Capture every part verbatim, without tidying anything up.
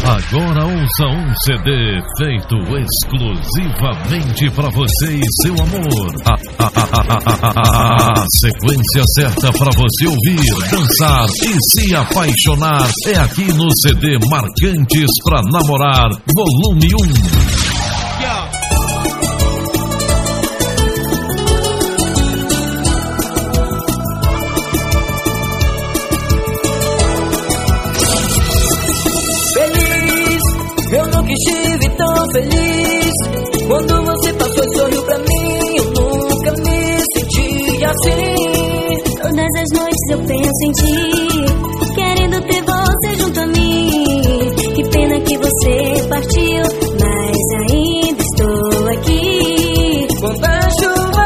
Agora ouça um C D feito exclusivamente para você e seu amor. A, a, a, a, a, a, a sequência certa para você ouvir, dançar e se apaixonar é aqui no C D Marcantes pra Namorar, volume um. Eu nunca estive tão feliz. Quando você passou e sorriu pra mim, eu nunca me senti assim. Todas as noites eu penso em ti, querendo ter você junto a mim. Que pena que você partiu, mas ainda estou aqui. Quando a chuva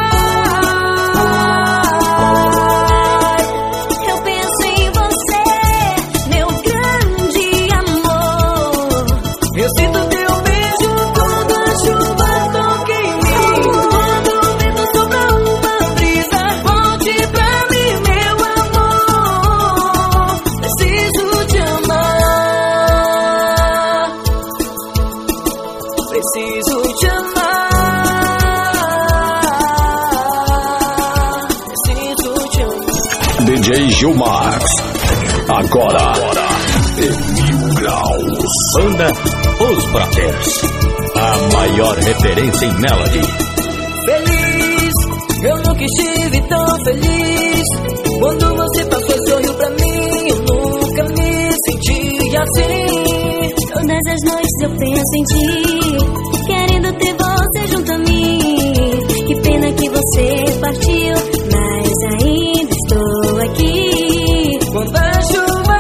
D J Gilmax, agora, agora em mil graus. Banda Os Brothers, a maior referência em melody. Feliz, eu nunca estive tão feliz. Quando você passou e sorriu pra mim, eu nunca me senti assim. Todas as noites eu penso em ti, querendo ter você junto a mim. Que pena que você partiu, mas ainda estou aqui. Quando a chuva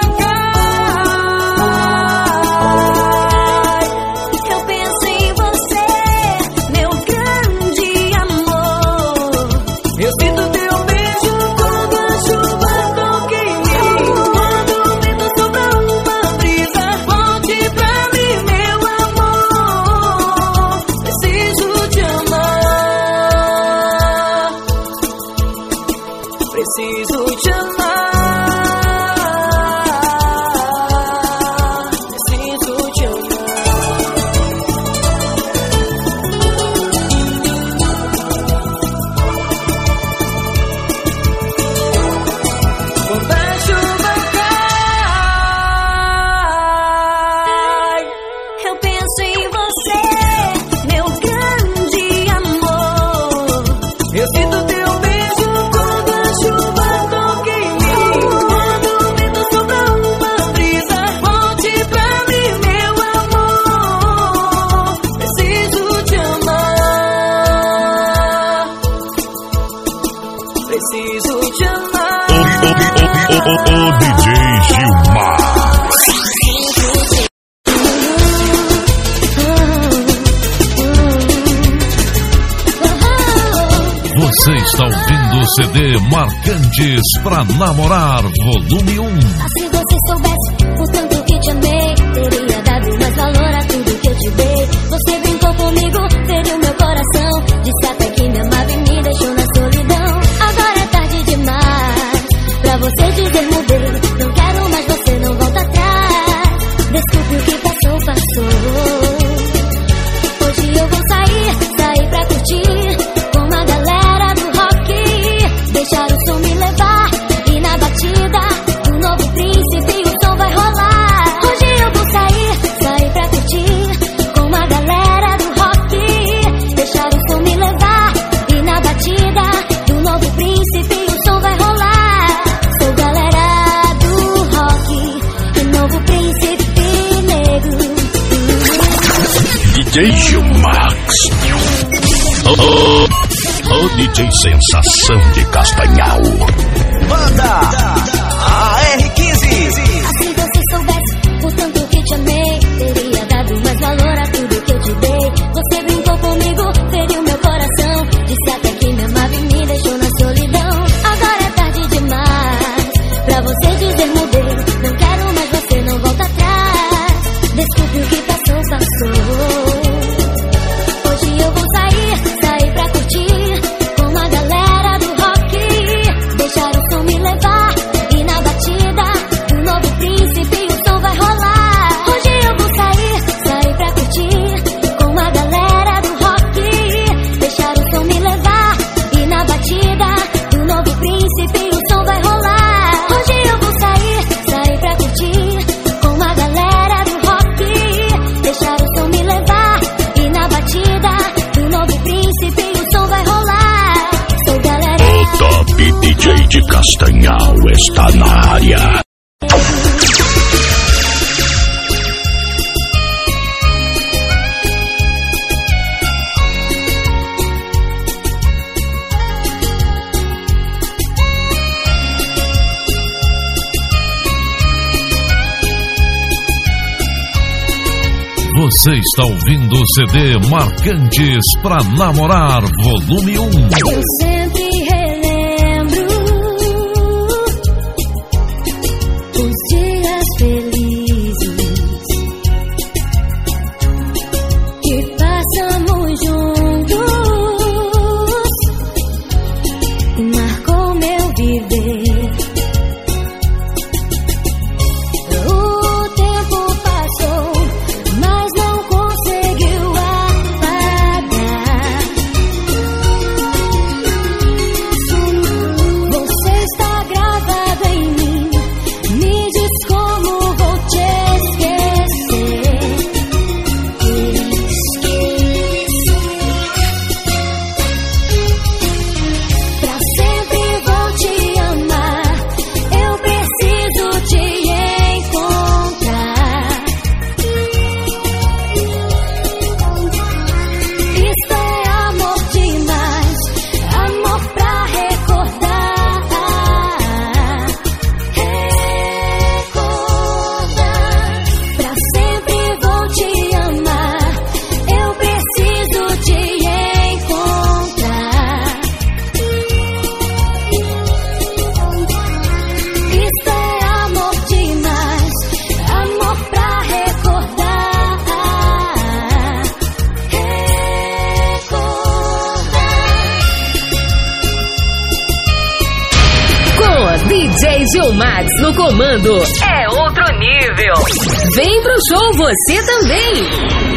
cai, eu penso em você, meu grande amor. Eu sinto teu beijo quando a chuva toca em mim. Quando o vento sopra uma brisa, volte pra mim, meu amor. Preciso te amar. Preciso te amar. Preciso te amar. Quando a chuva cai, eu penso em você, meu grande amor. eu sinto teu beijo quando a chuva toca em mim. Quando o vento sopra uma brisa, volte pra mim, meu amor. Preciso te amar. Preciso te amar. O D J Gilmax. Você está ouvindo o C D Marcantes pra Namorar, volume um. Se você soubesse o tanto que te amei, teria dado mais valor a tudo que eu te dei. Você brincou comigo, feriu meu coração, disse até que me amava e me deixou na solidão. Agora é tarde demais pra você dizer mudei. Não quero mais você, não volta atrás. Desculpe o que passou, passou. Hoje eu vou sair, sair pra curtir com uma galera do rock. Deixar o som me levar e na batida do novo príncipe o som vai rolar. Hoje eu vou sair, sair pra curtir com uma galera do rock. Deixar o som me levar e na batida do novo príncipe o som vai rolar. Sou galera do rock, o novo príncipe negro. D J Gilmax, o, o D J Sensação de Castanhal. Banda A R quinze. Se você soubesse o tanto que te amei, teria dado mais valor a tudo que eu te dei. Você brincou comigo, feriu meu coração, disse até que me amava e me deixou na solidão. Agora é tarde demais pra você dizer mudei. Não quero mais você, não volta atrás. Desculpe o que passou, passou. Hoje eu vou sair, sair pra curtir com uma galera do rock. Deixar o som me levar e Castanhal está na área. Você está ouvindo o C D Marcantes pra Namorar, volume um. Eu sempre relembro os dias felizes que passamos juntos. Marcou meu viver. D J Gilmax no comando é outro nível. Vem pro show você também.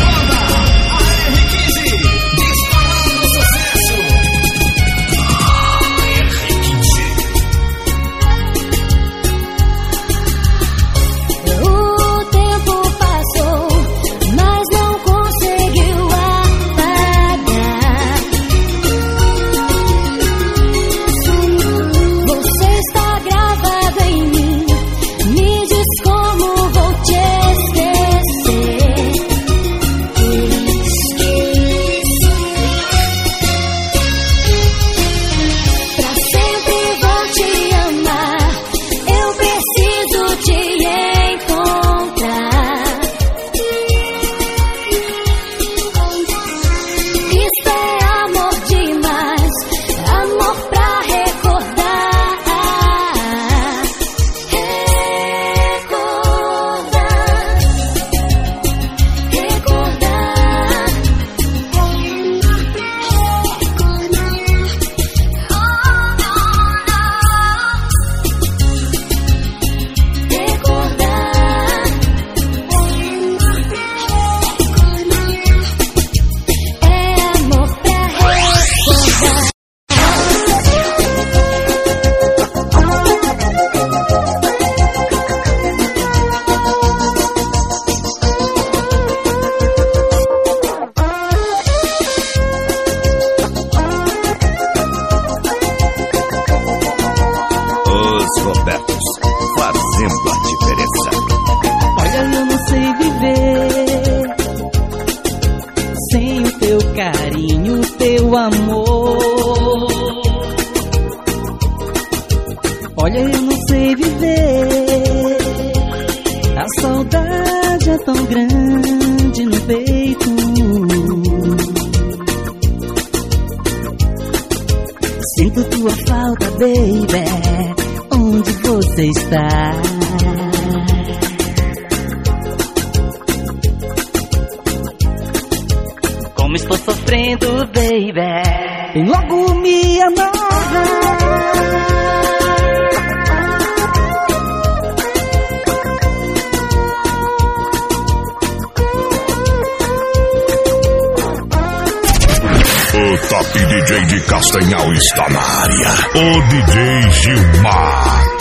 Castanhal está na área. O D J Gilmax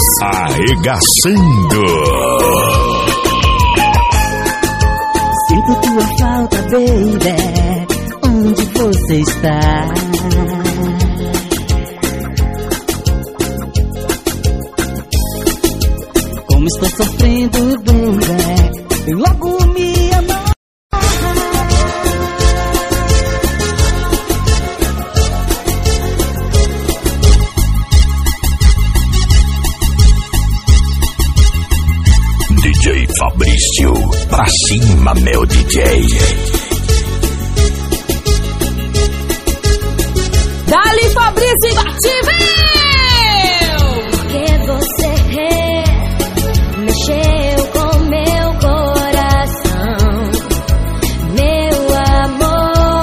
arregaçando. Sinto tua falta, baby. Onde você está? sofrendo bem, vem logo me amar. D J Fabrício, pra cima, meu D J. Dali Fabrício, imbatível! Porque você mexeu com meu coração, meu amor.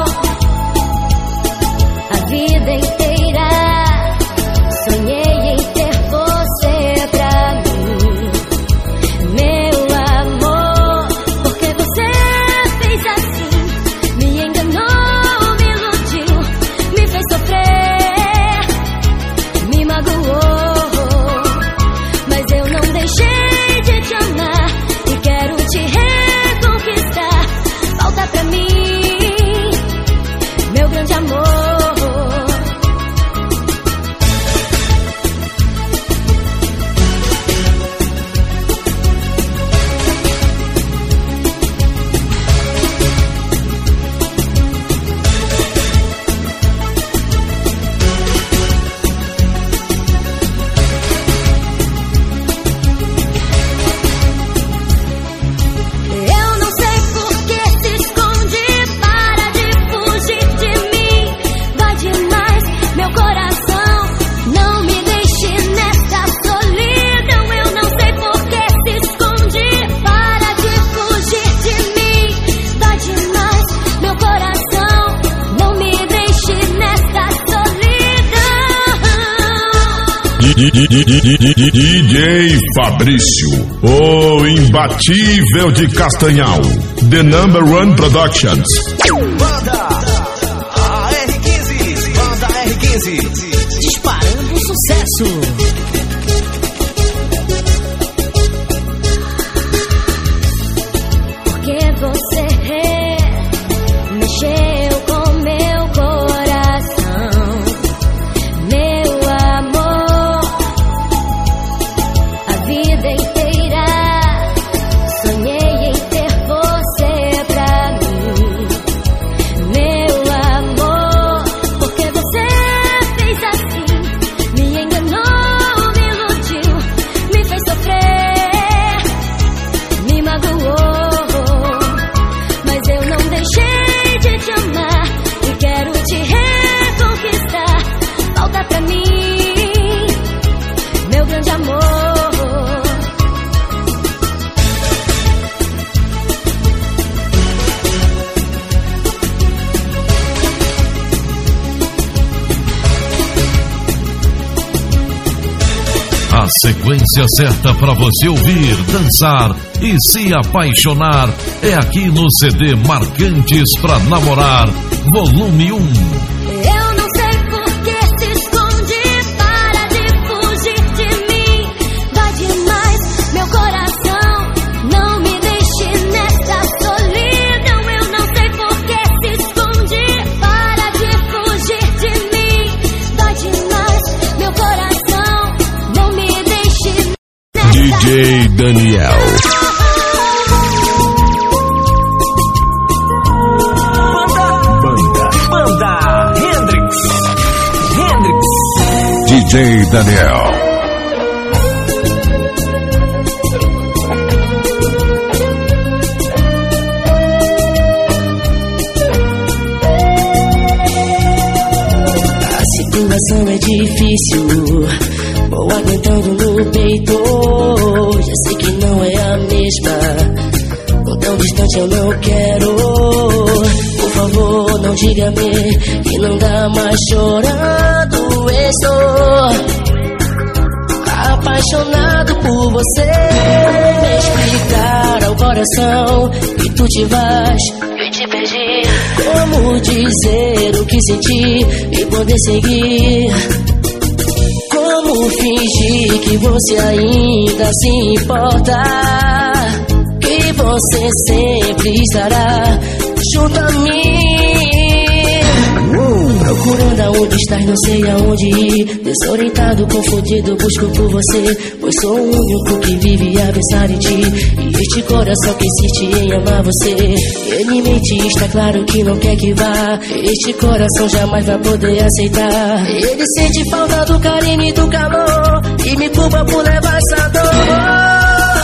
A vida inteira sonhei em ter você pra mim, meu amor. Porque você fez assim, me enganou, me iludiu, me fez sofrer, me magoou. Mas eu não deixei de te amar e quero te reconquistar. Volta pra mim, meu grande amor. Eu não sei por que se esconde, para de fugir de mim. Dói demais meu coração, não me deixe nessa solidão. Eu não sei por que se esconde, para de fugir de mim. Dói demais meu coração, não me deixe nessa solidão. D J Fabrício, o imbatível de Castanhal. The Number One Productions. Banda A R quinze, Banda R quinze, disparando sucesso. Porque você mexeu com meu coração, meu amor. A vida inteira sonhei em ter você pra mim, meu amor. Porque você fez assim, me enganou, me iludiu, me fez sofrer, me magoou. Mas eu não deixei de te amar e quero te reconquistar. Volta pra mim, meu grande amor. A sequência certa para você ouvir, dançar e se apaixonar é aqui no C D Marcantes pra Namorar, volume um. Eu não sei por que se esconde, para de fugir de mim. Dói demais meu coração, não me deixe nessa solidão. Eu não sei por que se esconde, para de fugir de mim. Dói demais meu coração, não me deixe nessa D J Daniel. Banda, Banda Hendrix, Hendrix. D J Daniel. A situação é difícil, vou aguentando no peito. Já sei que não é a mesma, tô tão distante eu não quero. Por favor, não diga-me que não dá mais chorando. Estou apaixonado por você. Me explicar ao coração que tu te vais e te perdi. Como dizer o que senti e poder seguir? Como fingir que você ainda se importa? Que você sempre estará junto a mim. Procurando aonde estás, não sei aonde ir. Desorientado, confundido, busco por você, pois sou o único que vive a pensar em ti. E este coração que insiste em amar você, ele em mente está claro que não quer que vá. Este coração jamais vai poder aceitar. Ele sente falta do carinho e do calor, e me culpa por levar essa dor.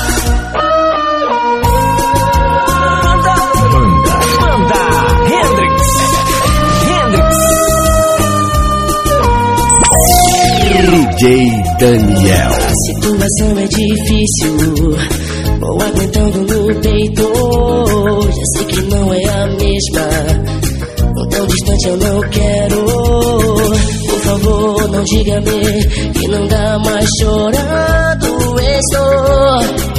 D J Daniel. A situação é difícil, vou aguentando no peito. Já sei que não é a mesma, tão distante eu não quero. Por favor, não diga-me que não dá mais chorando. Estou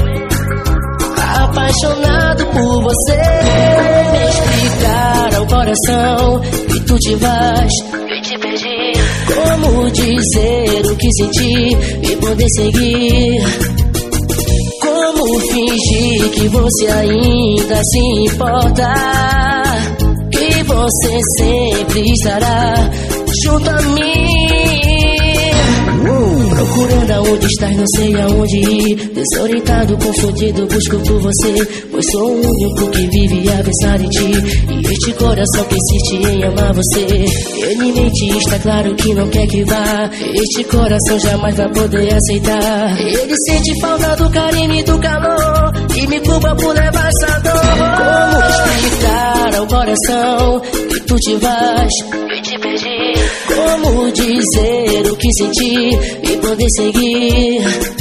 apaixonado por você. Me explicar ao coração que tu te vais, que te perdi. Como dizer o que senti e poder seguir? Como fingir que você ainda se importa? Que você sempre estará junto a mim. Procurando aonde estás, não sei aonde ir. Desorientado, confundido, busco por você, pois sou o único que vive a pensar em ti. E este coração que insiste em amar você, ele em mente está claro que não quer que vá. Este coração jamais vai poder aceitar. Ele sente falta do carinho e do calor, e me culpa por levar essa dor. Como explicar ao coração que tu te vais, que te perdi? Como dizer o que senti e poder seguir?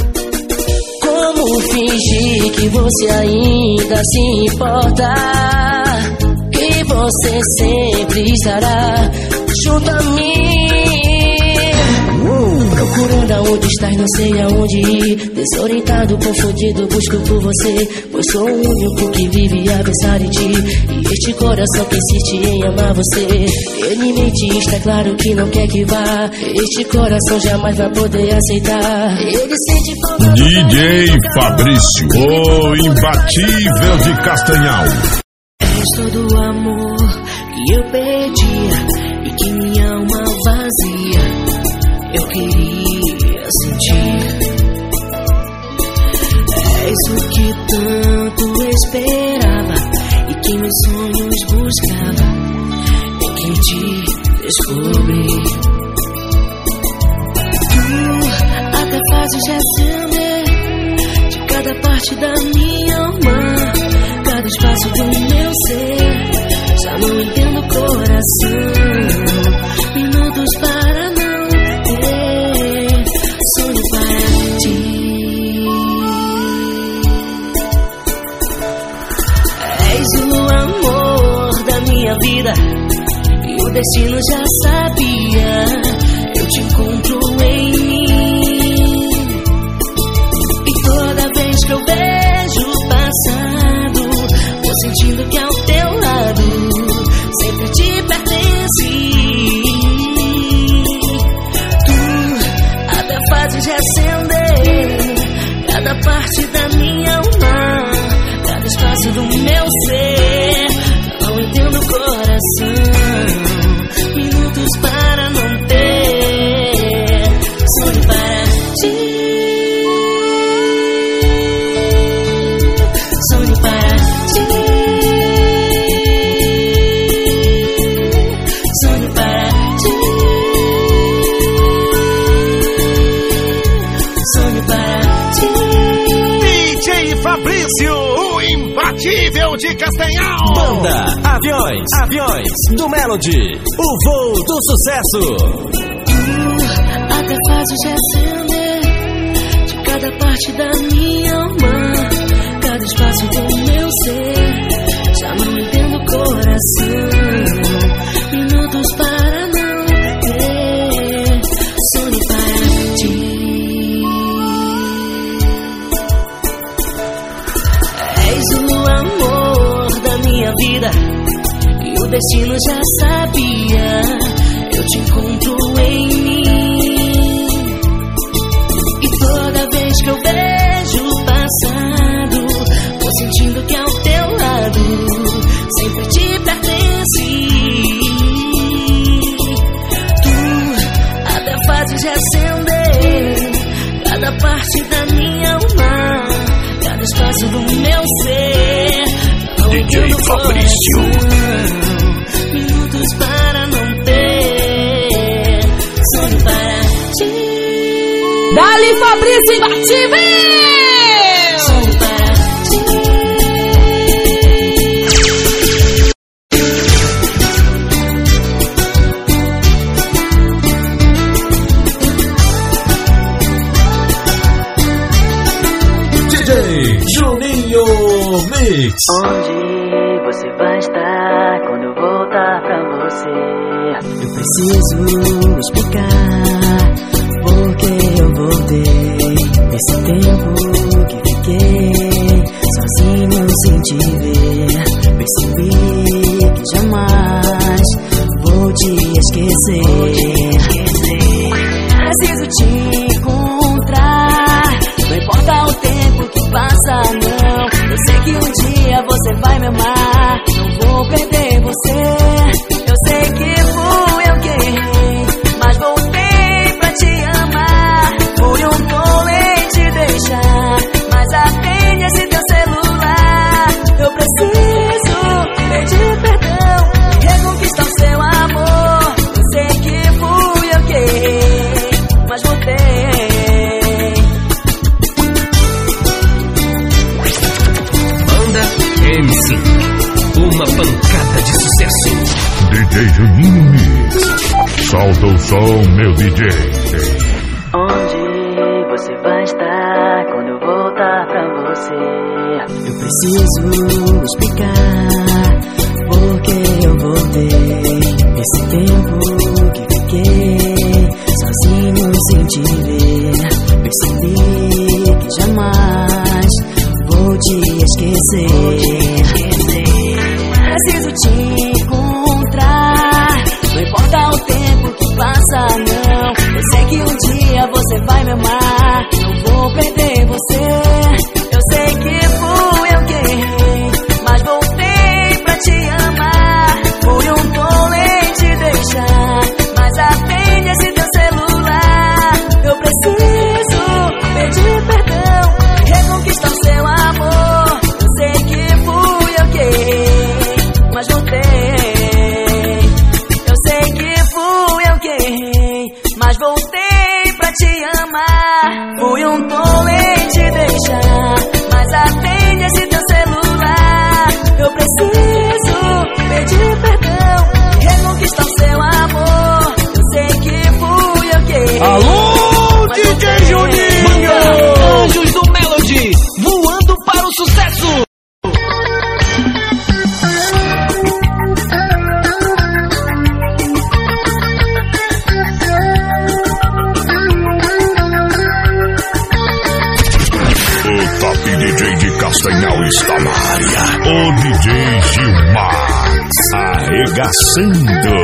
Como fingir que você ainda se importa? Que você sempre estará junto a mim. Procurando aonde estás, não sei aonde ir. Desorientado, confundido, busco por você, pois sou o único que vive a pensar em ti. E este coração que insiste em amar você, ele em mente está claro que não quer que vá. Este coração jamais vai poder aceitar. Ele sente falta do D J Fabrício, o imbatível de Castanhal. És todo o amor que eu pedia e que minha alma vazia eu queria sentir. És o que tanto esperava e que meus sonhos buscava, em quem te descobri. Tu até fazes acender de cada parte da minha alma, cada espaço do meu ser. Já não entendo o coração, minutos para não ter sonho para ti. És o amor da minha vida e o destino já sabia. Eu te encontro em mim, e toda vez que eu vejo o passado, vou sentindo que ao teu lado sempre te pertenci. Tu até fazes acender cada parte da minha alma, cada espaço do meu ser. Não entendo o coração, minutos para não ter sonho para ti. Sonho para ti. Sonho para ti. Sonho para ti. D J Fabrício, o imbatível de Castanhal. Banda Aviões, Aviões do Melody, o voo do sucesso. Tu até fazes acender de cada parte da minha alma, cada espaço do meu ser. Já não entendo o coração, minutos para não ter sonho para ti. És o amor da minha vida e o destino já sabia. Eu te encontro em mim, e toda vez que eu vejo o passado, vou sentindo que ao teu lado sempre te pertenci. do meu ser. D J Fabrício. Minutos para não ter sonho para ti. Dali Fabrício imbatível! Sonho para ti. D J Juninho Mix. Onde você vai estar quando eu voltar pra você? Eu preciso explicar porque eu voltei. Esse tempo que fiquei sozinho sem te ver, percebi que jamais vou te esquecer. Preciso te encontrar, não importa o tempo que passa, não. Eu sei que um dia você vai me amar, não vou perder você. Eu sei que fui eu que errei, mas voltei pra te amar. Fui um tolo em te deixar, mas atende esse teu celular. Eu preciso pedir perdão e reconquistar o seu amor. Eu sei que fui eu que errei, mas voltei. M cinco, uma pancada de sucesso. D J Juninho Mix. Solta o som, meu D J. Onde você vai estar quando eu voltar pra você? Eu preciso explicar porque eu voltei. Esse tempo que fiquei sozinho sem te ver, percebi que jamais vou te esquecer. Preciso te encontrar, não importa o tempo que passa, não. Eu sei que um dia você vai me amar, não vou perder você. Eu sei que fui eu que errei, mas voltei pra te amar. Fui um tolo em te deixar, mas atende esse teu celular. Eu preciso pedir perdão, reconquistar o seu amor. Eu sei que fui eu que errei, mas voltei. Eu sei que fui eu que errei, mas voltei pra te amar. Fui um tolo em te deixar, mas atende esse teu celular. Eu preciso pedir perdão, reconquistar o seu amor. Eu sei que fui eu que errei. Alô, mas D J voltei. Juninho! Anjos do Melody, voando para o sucesso. O top D J de Castanhal está na área. O D J Gilmax. Arregaçando.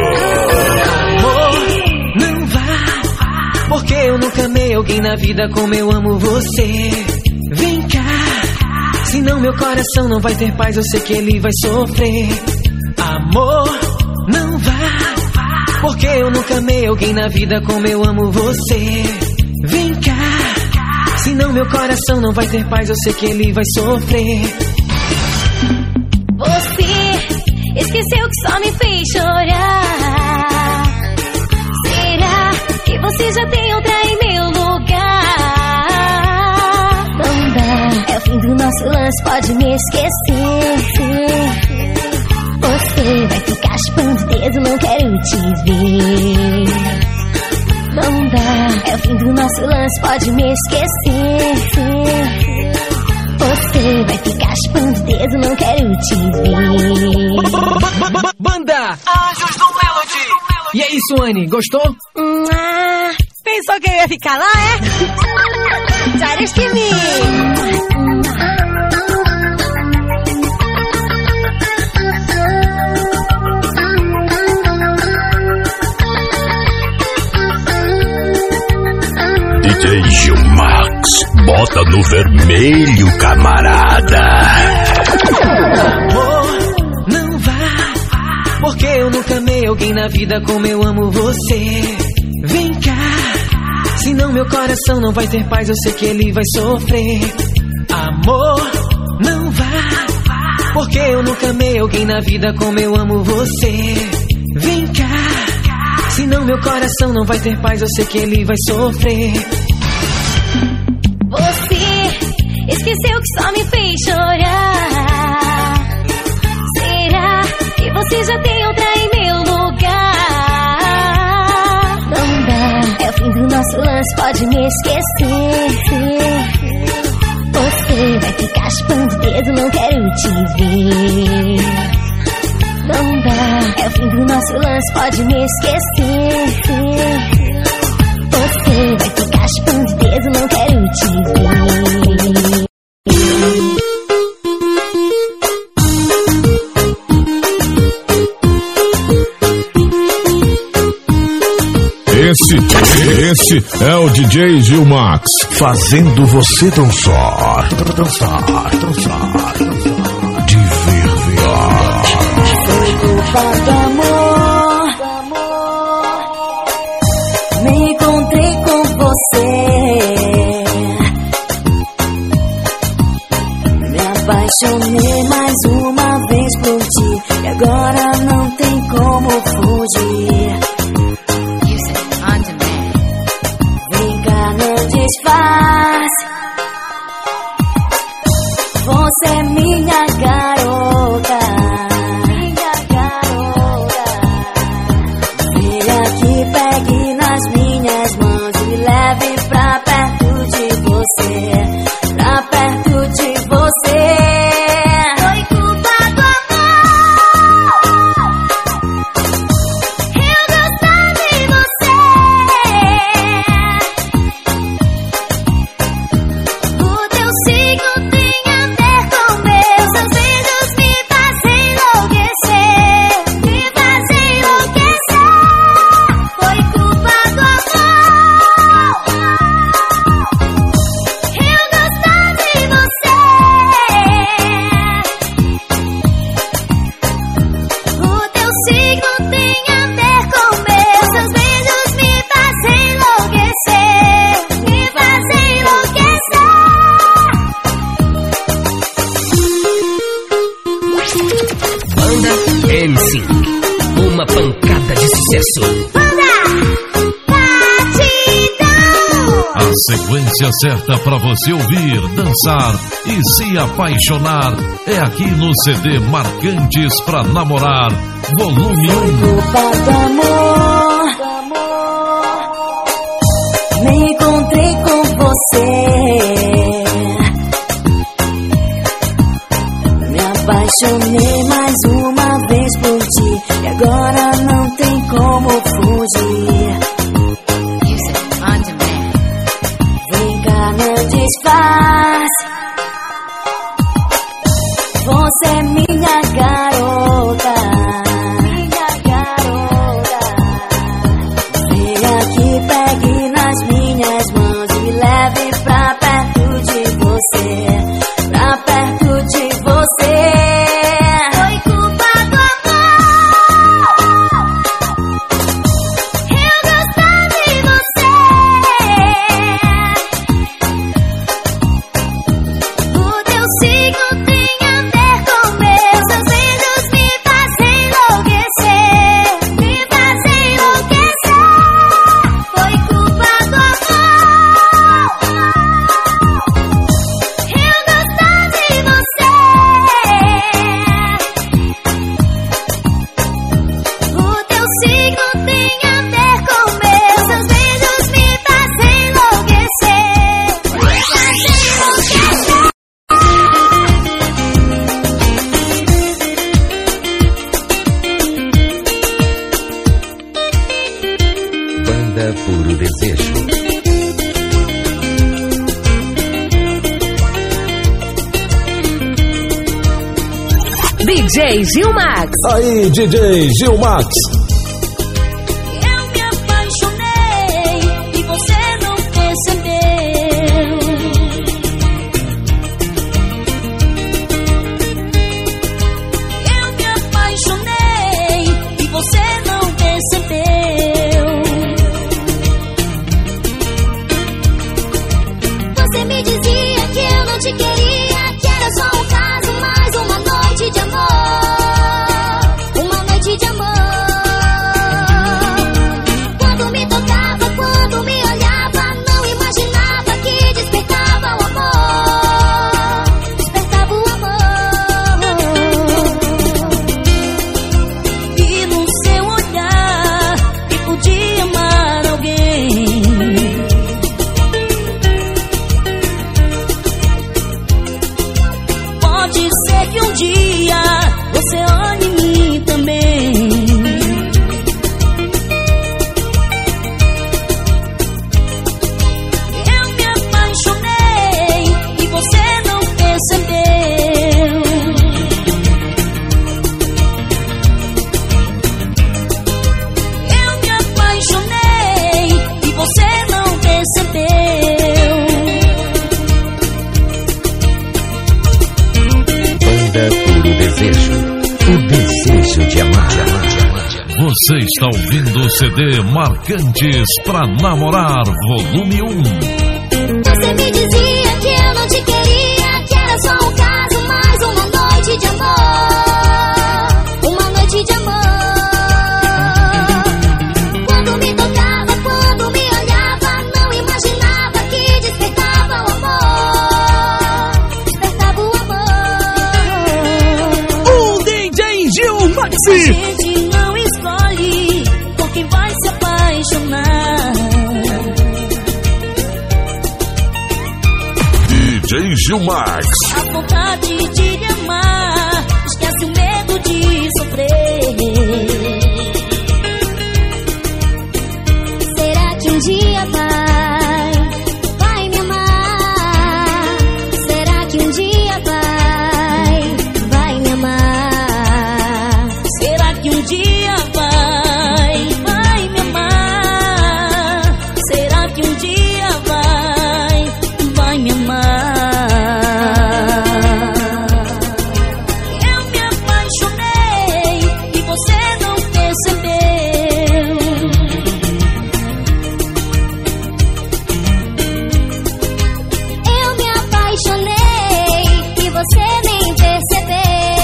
Amor, não vá, porque eu nunca amei alguém na vida como eu amo você. Vem cá, senão meu coração não vai ter paz, eu sei que ele vai sofrer. Amor, não vá, porque eu nunca amei alguém na vida como eu amo você. Vem cá, senão meu coração não vai ter paz, eu sei que ele vai sofrer. Você esqueceu que só me fez chorar. Será que você já tem outra em meu lugar? Não dá, é o fim do nosso lance, pode me esquecer. Você vai ficar chupando o dedo, não quero te ver. Não dá, é o fim do nosso lance, pode me esquecer. Você vai ficar chupando o dedo, não quero te ver. Banda Anjos do Melody. E é isso, Anne, gostou? Ah, pensou que eu ia ficar lá, é? Sabes que me... D J Gilmax, bota no vermelho, camarada. Amor, não vá, porque eu nunca amei alguém na vida como eu amo você. Vem cá, senão meu coração não vai ter paz, eu sei que ele vai sofrer. Amor, eu nunca amei alguém na vida como eu amo você. Vem cá, senão meu coração não vai ter paz, eu sei que ele vai sofrer. Você esqueceu que só me fez chorar. Será que você já tem outra em meu lugar? Não dá, é o fim do nosso lance, pode me esquecer. Você vai ficar chupando o dedo, não quero te ver. Não dá, é o fim do nosso lance, pode me esquecer. Você vai ficar chupando o dedo, não quero te ver. Esse, esse é o D J Gil Max, fazendo você dançar, dançar, dançar, dançar, de verdade. Foi culpa do amor, me encontrei com você, me apaixonei mais uma vez por ti, e agora não tem como fugir. Desfaz. Você é minha garota, minha garota. Venha aqui, pegue nas minhas mãos e me leve pra perto de você, pra perto de você. Foi culpa do amor, eu gostar de você. Uma pancada de sucesso. A sequência certa para você ouvir, dançar e se apaixonar é aqui no C D Marcantes pra Namorar, volume um. Culpa do amor, me encontrei com você, me apaixonei mais uma vez por ti, e agora não tem como fugir. Vem cá, não desfaz. Você é minha garota, minha garota. Vem aqui, pegue nas minhas mãos e me leve pra perto de você, pra perto de você. Puro Desejo. D J Gil Max. Aí, D J Gil Max. Eu me apaixonei e você não percebeu. Eu me apaixonei e você não percebeu. Você me dizia que eu não te queria, que era só um caso, mais uma noite de amor. ser que um dia você olhe em mim também. Eu me apaixonei e você não percebeu. Eu me apaixonei e você não percebeu. Banda Puro Desejo, o desejo de amar. Você está ouvindo o C D Marcantes pra Namorar, volume um. Você me dizia que eu não te queria, que era só um caso, mais uma noite de amor. Uma noite de amor. Quando me tocava, quando me olhava, não imaginava que despertava o amor. Despertava o amor. O D J Gil A Maxi. gente não escolhe por quem vai se apaixonar. D J Gilmax. A vontade de lhe amar esquece o medo de sofrer. Será que um dia vai, vai me amar? Será que um dia vai, vai me amar? Será que um dia vai, vai me amar? Será que um dia vai, vai me amar? Eu me apaixonei e você não percebeu. Eu me apaixonei e você nem percebeu.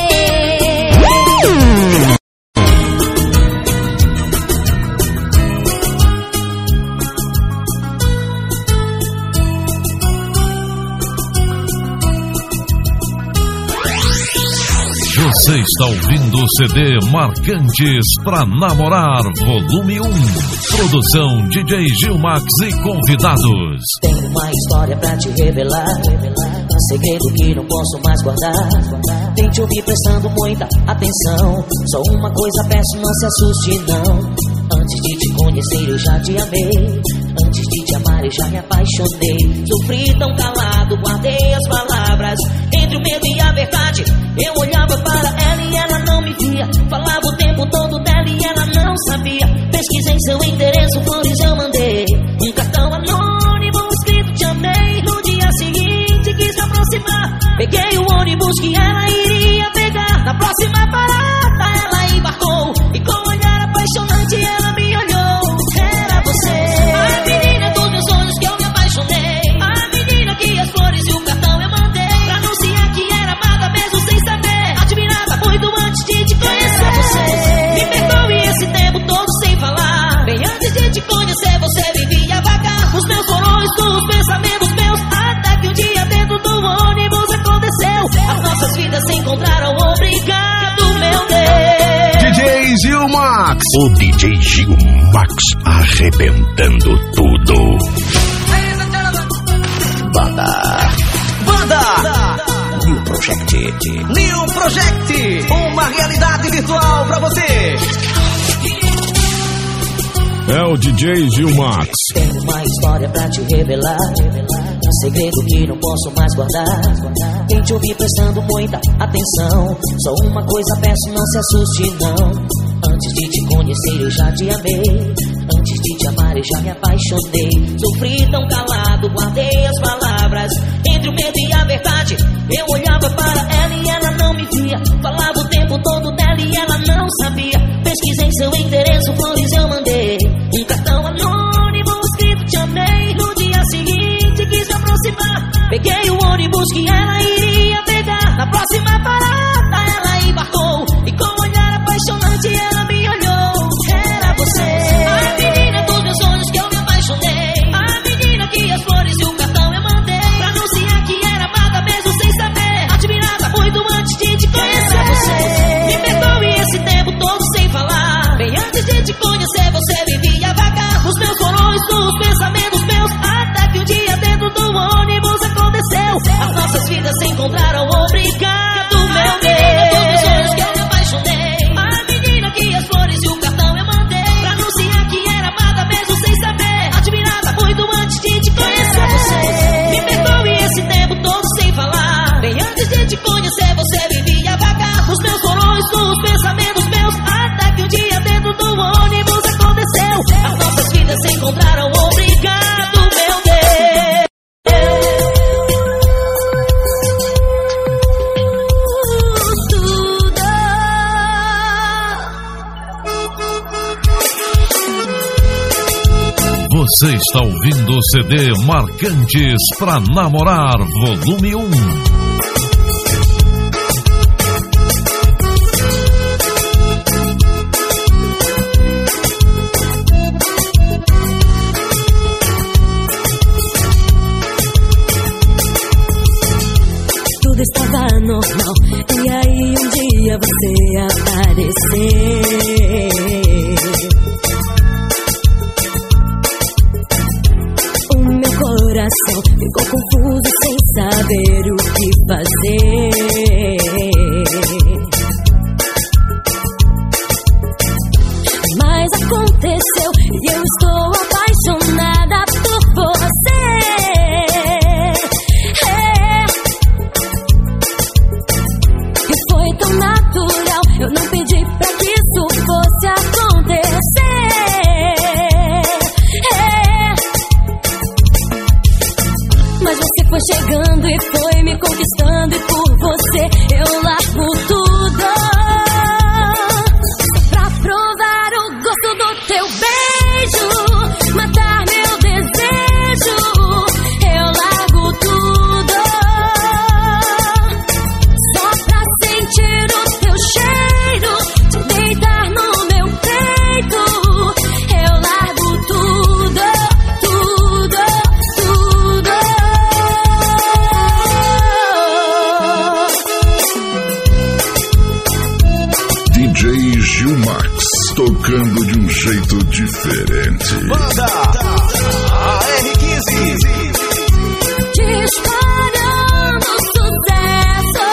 Você está ouvindo o C D Marcantes pra Namorar, volume um. Produção D J Gilmax e convidados. Tenho uma história pra te revelar, um segredo que não posso mais guardar. Tem te ouvir prestando muita atenção. Só uma coisa peço, não se assuste não. Antes de te conhecer eu já te amei. Antes de te amar eu já me apaixonei. Sofri tão calado, guardei as palavras. Entre o medo e a verdade eu olhava para ela e ela não me via. Falava o tempo todo dela e ela não sabia. Pesquisei seu endereço, flores eu mandei. Um cartão anônimo escrito te amei. No dia seguinte quis me aproximar. Peguei o ônibus que ela iria pegar. Na próxima parada ela embarcou. E com um olhar apaixonante ela me olhou. Era você, a menina dos meus sonhos que eu me apaixonei. A menina que as flores e o cartão eu mandei. Pra anunciar que era amada mesmo sem saber. Admirava muito antes de te conhecer. Você, me perdoe esse tempo todo sem falar. Bem antes de te conhecer você vivia vagar. Os meus porões dos pensamentos meus. Até que um dia dentro do ônibus aconteceu. As nossas vidas se encontraram, obrigado meu Deus. D J Gilmax. O D J Gilmax arrebentando tudo. Banda Banda New Project. New Project, uma realidade virtual pra você. É o D J Gilmax. Tenho uma história pra te revelar, um segredo que não posso mais guardar. Tem te ouvir prestando muita atenção. Só uma coisa peço, não se assuste não. Antes de te conhecer eu já te amei. Antes de te amar eu já me apaixonei. Sofri tão calado, guardei as palavras. Entre o medo e a verdade eu olhava para ela e ela não me via. Falava o tempo todo dela e ela não sabia. Pesquisei seu endereço, flores eu mandei. Um cartão anônimo escrito te amei. No dia seguinte quis me aproximar. Peguei o ônibus que ela iria pegar. Na próxima parada ela embarcou. E com um olhar apaixonante ela me olhou. Era você, a menina dos meus sonhos que eu me apaixonei. A menina que as flores e o cartão eu mandei. Pra anunciar que era amada mesmo sem saber. Admirava muito Você está ouvindo o C D Marcantes pra Namorar, volume um. Tudo estava normal, e aí um dia você apareceu. O meu coração ficou confuso sem saber o que fazer. Mas aconteceu e eu estou apaixonada por você. Foi tão natural, eu não pedi pra que isso fosse acontecer. É. Mas você foi chegando e foi me conquistando, e por você eu largo tudo, só pra provar o gosto do teu beijo, matar meu desejo. Eu largo tudo sentir o teu cheiro, te deitar no meu peito. Eu largo tudo, tudo, tudo. D J Gilmax, tocando de um jeito diferente. Banda A R quinze, disparando sucesso.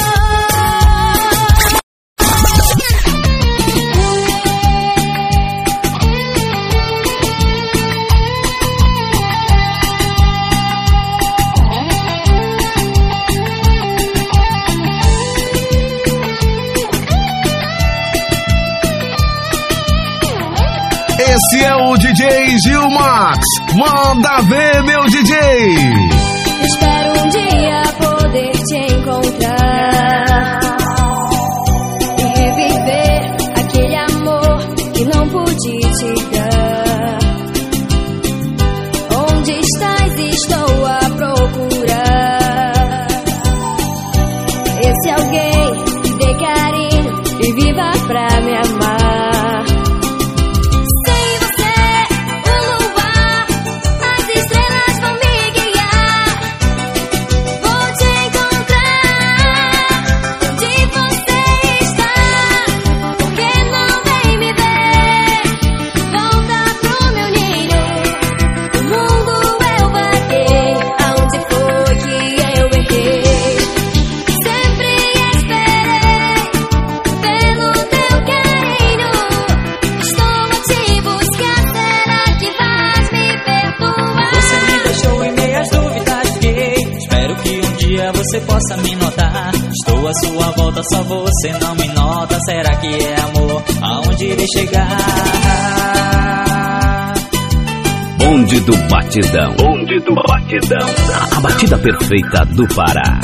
Esse é o D J Gilmax. Manda ver, meu D J. Espero um dia poder te encontrar e reviver aquele amor que não pude te dar. Onde estás? Estou a procurar esse alguém que dê carinho e viva pra me amar. Você possa me notar, estou à sua volta, só você não me nota. Será que é amor? Aonde irei chegar? Bonde do Batidão. Bonde do Batidão. A batida perfeita do Pará.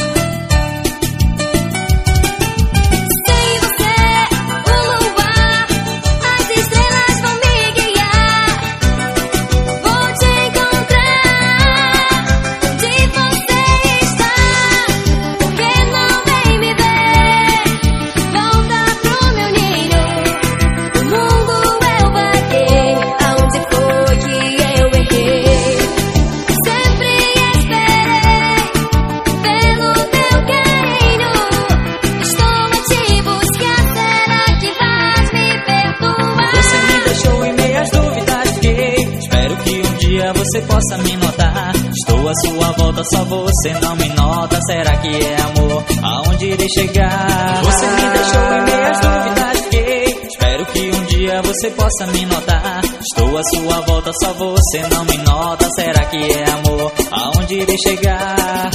Você possa me notar, estou à sua volta, só você não me nota. Será que é amor? Aonde irei chegar? Você me deixou em meias dúvidas, fiquei. Espero que um dia você possa me notar. Estou à sua volta, só você não me nota. Será que é amor? Aonde irei chegar?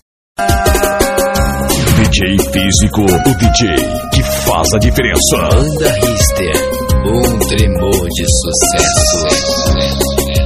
D J Físico, o D J que faz a diferença. Banda Rister, um tremor de sucesso.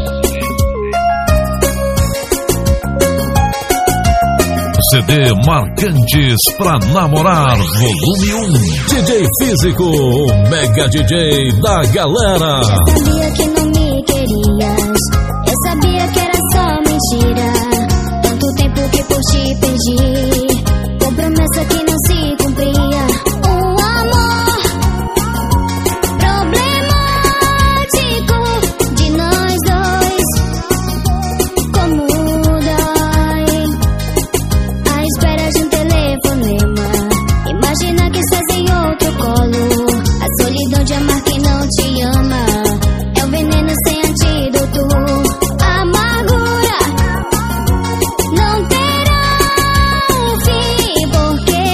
C D Marcantes pra Namorar, volume um. D J Físico, o mega D J da galera. Eu sabia que não me querias, eu sabia que era só mentira. Tanto tempo que por ti perdi, com promessa que não se cumpria. Um amor problemático de nós dois. Como dói a espera de um telefonema. Imagina que estás em outro colo. A solidão de amar quem não te ama é o veneno sem antídoto. Amargura não terá um fim, porque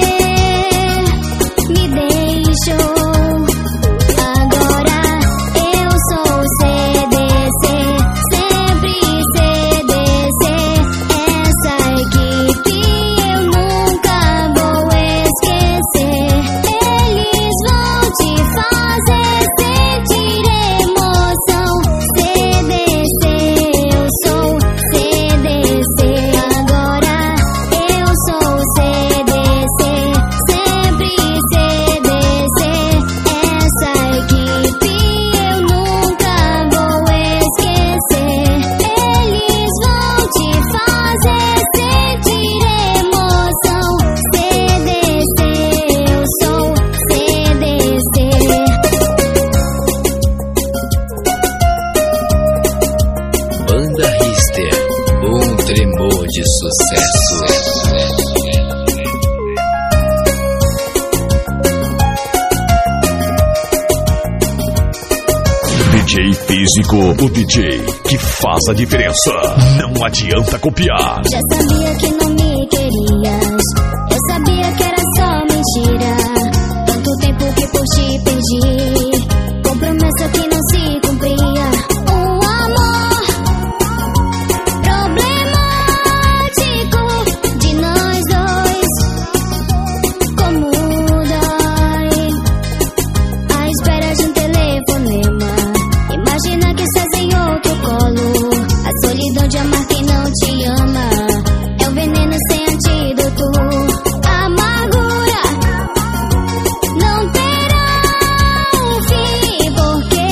me deixou. Agora eu sou C D C, sempre C D C. Essa equipe eu nunca vou esquecer. Eles vão te fazer sentir emoção. C D C, eu sou C D C. Agora eu sou C D C, sempre C D C. Essa equipe eu nunca vou esquecer. Eles vão te fazer sentir emoção. C D C, eu sou C D C. Banda Richter, um tremor de sucesso. D J físico, o D J que faz a diferença. Não adianta copiar. Já sabia que não me querias, eu sabia que era só mentira. Tanto tempo que por ti perdi, com promessa que não se cumpria. Um amor problemático de nós dois. Como dói a espera de um telefonema. Imagina que estás em outro colo. A solidão de amar quem não te ama é o veneno sem antídoto. Amargura não terá um fim, porque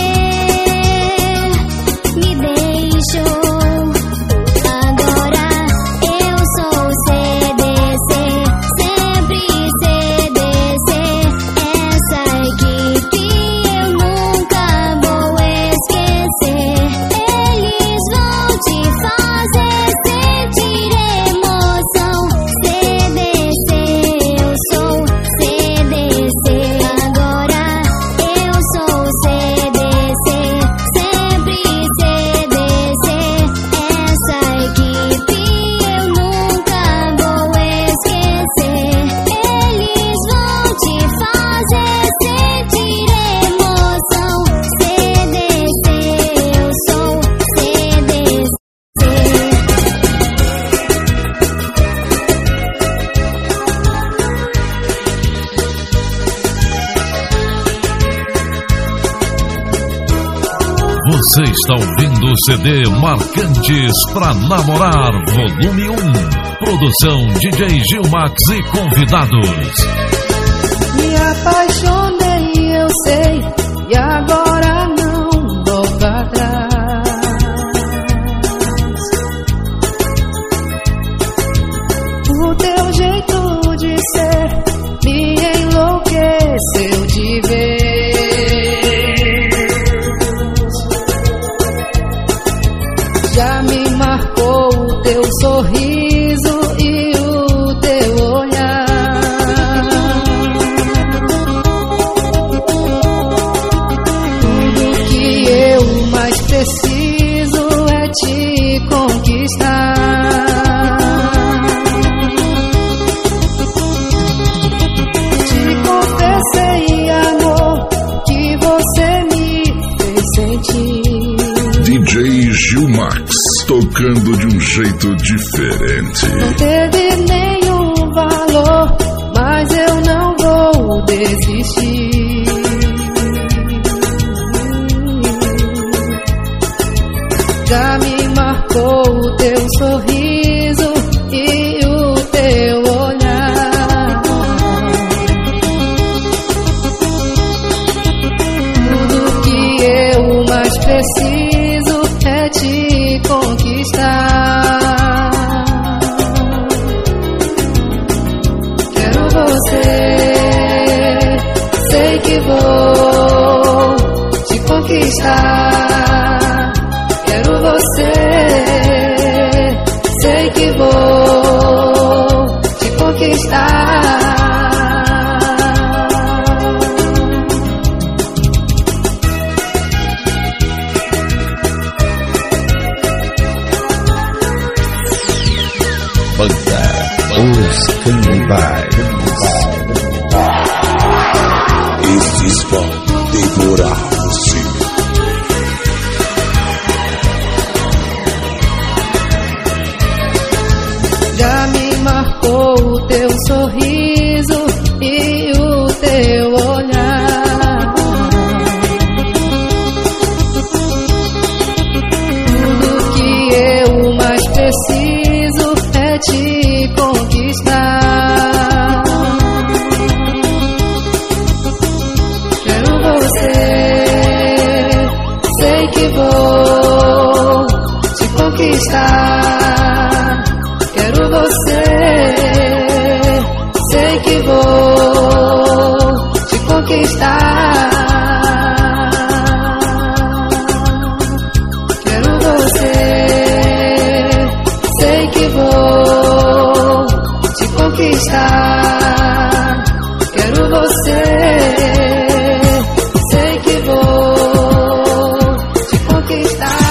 me deixou. Agora eu sou C D C, sempre C D C. Essa equipe eu nunca vou esquecer. Eles vão te fazer sentir emoção. C D C, eu sou C D C. Agora eu sou C D C, sempre C D C. Essa equipe eu nunca vou esquecer. Eles vão te fazer sentir emoção. C D C, eu sou C D C. Você está ouvindo o C D Marcantes pra Namorar, volume um. Produção D J Gilmax e convidados. Me apaixonei, eu sei, e agora não volto atrás. O teu jeito de ser me enlouqueceu de vez. Já me marcou o teu sorriso e o teu olhar. Tudo que eu mais preciso é te conquistar. Te confessei, amor, que você me fez sentir. D J Gilmax, tocando de um jeito diferente. Não teve nenhum valor, mas eu não vou desistir. Já me marcou o teu sorriso e o teu olhar. Tudo que eu mais preciso é te sei que vou te conquistar. Quero você, sei que vou te conquistar. Banda Os Canibais. Estes vão devorar você. Já me marcou o teu sorriso e o teu olhar. Tudo que eu mais preciso é te conquistar. Quero você, sei que vou te conquistar. Quero você, sei que vou te conquistar. Quero você, sei que vou te conquistar. Quero você, sei que vou te conquistar.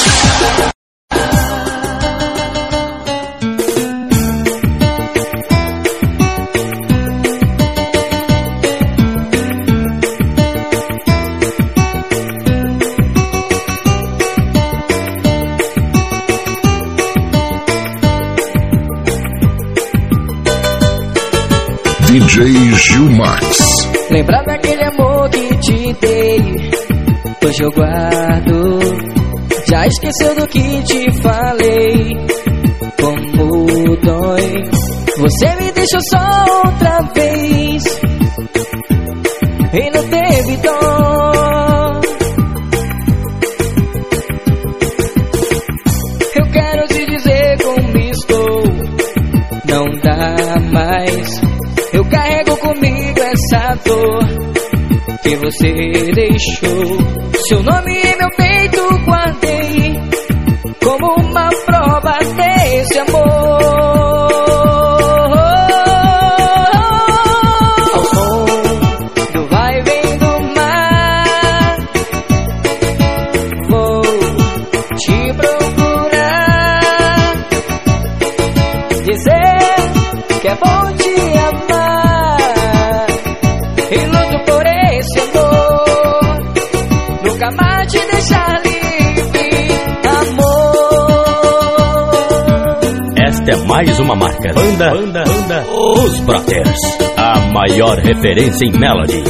D J Gilmax. Lembrar daquele amor que te dei, hoje eu guardo. Já esqueceu do que te falei, como dói. Você me deixou só outra vez e não teve dó. Eu quero te dizer como estou, não dá mais. Eu carrego comigo essa dor que você deixou. Seu nome em meu peito guardei como uma prova desse amor. Ao som do vai e vem do mar, vou te procurar, dizer que é bom te amar e luto por esse amor, nunca mais te deixar livre, amor. Esta é mais uma marca. Banda, banda, banda. Os Brothers, a maior referência em melody.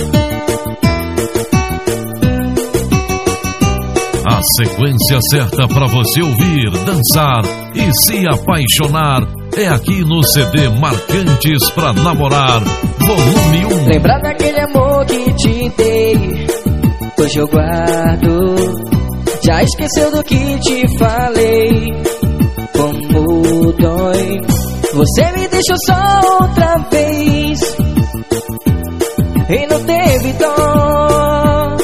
A sequência certa para você ouvir, dançar e se apaixonar é aqui no C D Marcantes pra Namorar, volume um. Lembrar daquele amor que te dei, hoje eu guardo. Já esqueceu do que te falei, como dói. Você me deixou só outra vez e não teve dó.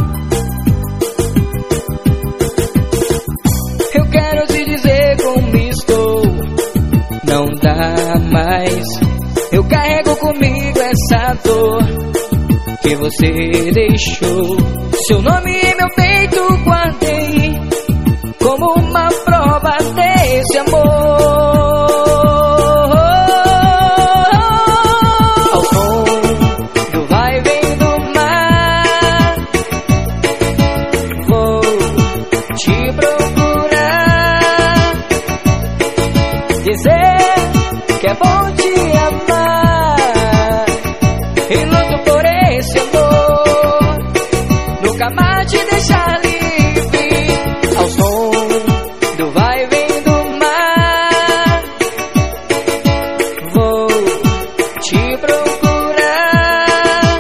Eu quero te dizer como estou, não dá mais. Eu carrego comigo essa dor que você deixou. Seu nome em meu peito guardei como uma prova desse amor. Ao som do vai e vem do mar, vou te procurar, dizer que é bom te amar e luto por esse amor, nunca mais te deixar livre. Ao som do vai e vem do mar, vou te procurar,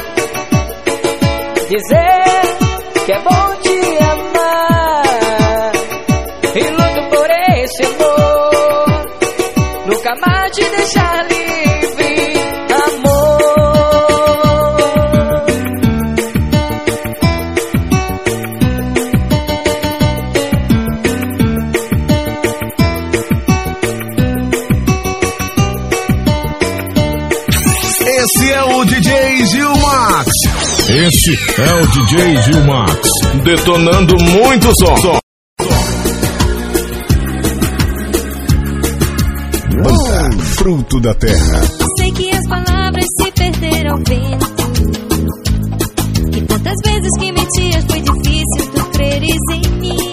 dizer que é bom te amar e luto por esse amor, nunca mais te deixar livre, amor. Esse é o D J Gilmax, detonando muito som. Banda Fruto da Terra. Sei que as palavras se perderam ao vento, e tantas vezes que mentias foi difícil tu creres em mim.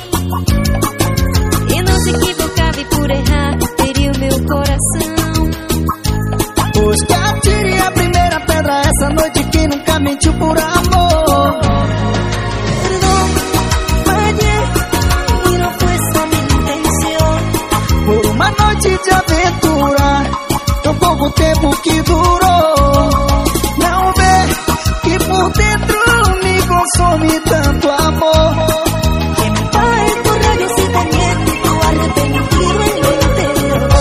E não se equivocava e por errar feriu meu coração. Pois que atire a primeira pedra essa noite que nunca mentiu por amor. Não falhei e não foi só minha intenção. Por uma noite de aventura, tão pouco tempo que durou. Não vê que por dentro me consome tanto amor. Que me pague tu rayo si te miento y tu arrepentido en lo interior.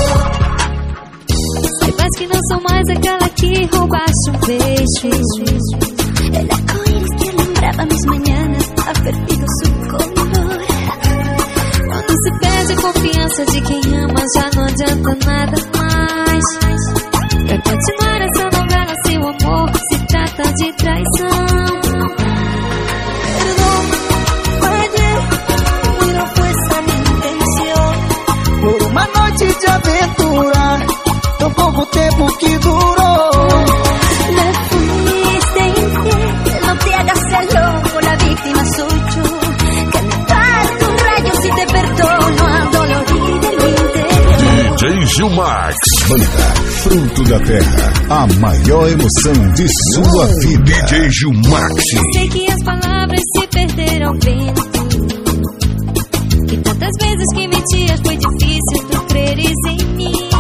Saiba que não sou mais aquela que roubaste um beijo. El arcoíris que lembraba mis mañanas ha perdido su color. Quando se perde a confiança de quem ama, já não adianta nada mais. Pra continuar essa novela, seu amor se trata de traição. Perdón, fallé y no fue esa mi intención. Por uma noite de aventura, tão pouco tempo que durou. Me fuiste infiel, no te hagas el loco, la víctima soy yo. Que me parte un rayo si te perdono, adolorido en mi interior. D J Gilmax, Banda Fruto da Terra, a maior emoção de sua vida. D J Gilmax. Sei que as palavras se perderam ao vento, e tantas vezes que mentias foi difícil tu creres em mim.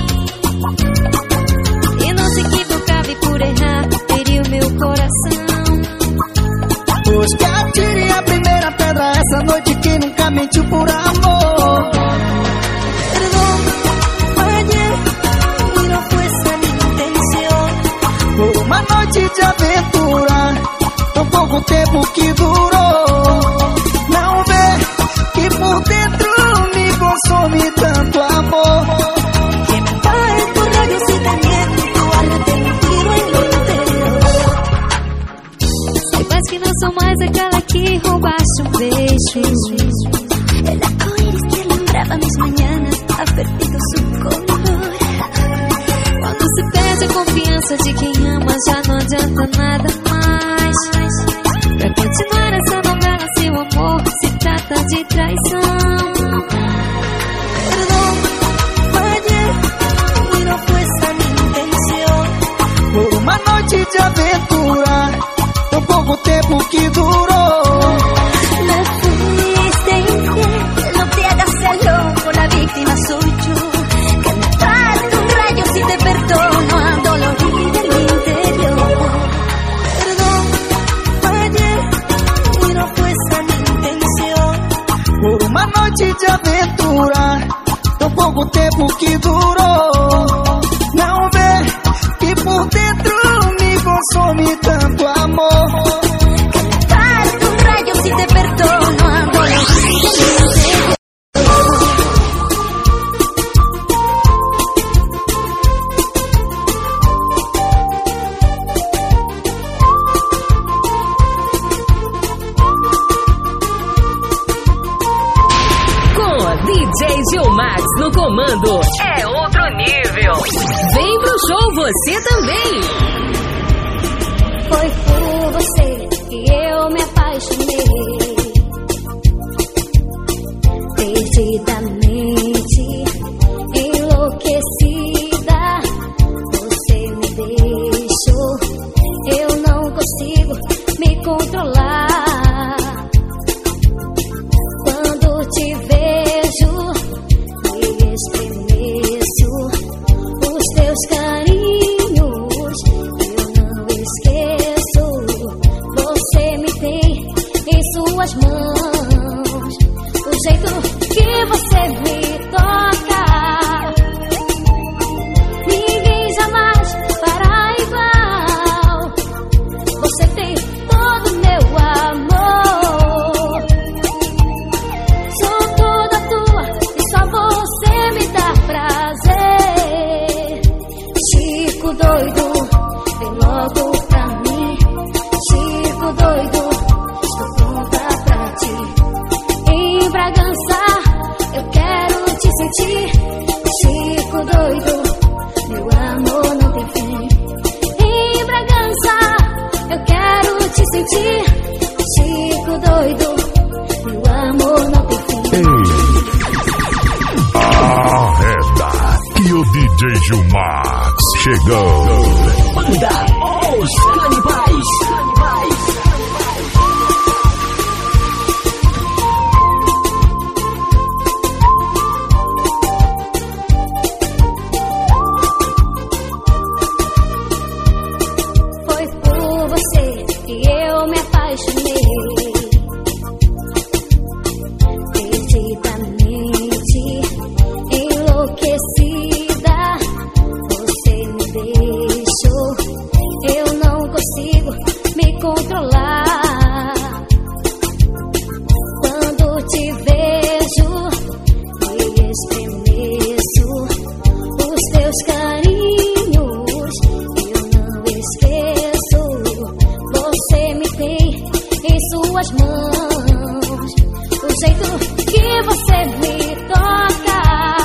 E não se equivocava e por errar feriu meu coração. Pois que atire a primeira pedra essa noite que nunca mentiu por amor. Perdón, fallé y no fue esa mi intención. Por uma noite de aventura, tão pouco tempo que durou. Não vê que por dentro me consome tanto amor. Que me pague tu rayo si te miento y tu arrepentido en lo interior. Saiba que não sou mais aquela que roubaste um beijo. El arcoíris que lembraba mis mañanas ha perdido su color. Quando se perde a confiança de quem ama, já não adianta nada mais. Pra continuar essa novela, seu amor se trata de traição. Perdón, fallé y no fue esa mi intención. Por uma noite de aventura, tão pouco tempo que durou. Me fuiste infiel, no te hagas el loco, la víctima soy yo. Que me parte un rayo si te perdono, adolorido en mi interior. Perdón, fallé y no fue esa mi intención. Por uma noite de aventura, tão pouco tempo que durou. Não vê que por dentro me consome tanto amor. Que me parte un rayo si te perdono, adolorido en mi interior. Com D J Gilmax no comando, é outro nível. Vem pro show você também. Foi por você que eu me apaixonei, perdidamente enlouquecida. Você me deixou, eu não consigo me controlar. Quando te vejo, me estremeço. Os teus carinhos sentir. Chico doido, meu amor não tem fim. Arreda que o D J Gilmax chegou. Banda Os Canibais. Foi por você que eu me apaixonei. Perdidamente enlouquecida, você me deixou. Eu não consigo me controlar. Quando te vejo, me estremeço. Os teus carinhos eu não esqueço. Você me tem em suas mãos. O jeito que você me toca,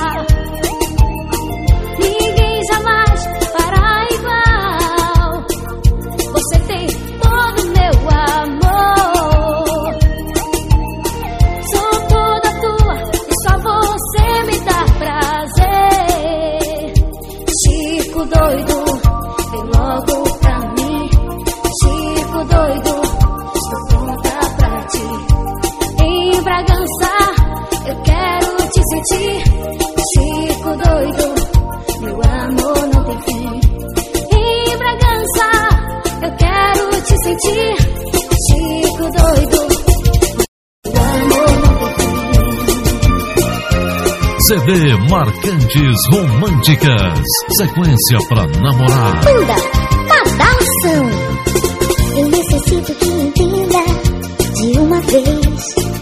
ninguém jamais fará igual. Você tem todo o meu amor. Sou toda tua e só você me dá prazer. Chico doido, vem logo pra mim. Chico doido, estou pronta pra ti. Em Bragança, eu quero te sentir. Chico doido, meu amor não tem fim. Em Bragança, eu quero te sentir. Chico doido, meu amor não tem C D Marcantes Românticas. Sequência pra namorar. Banda Badalação. Eu necessito que entenda de uma vez.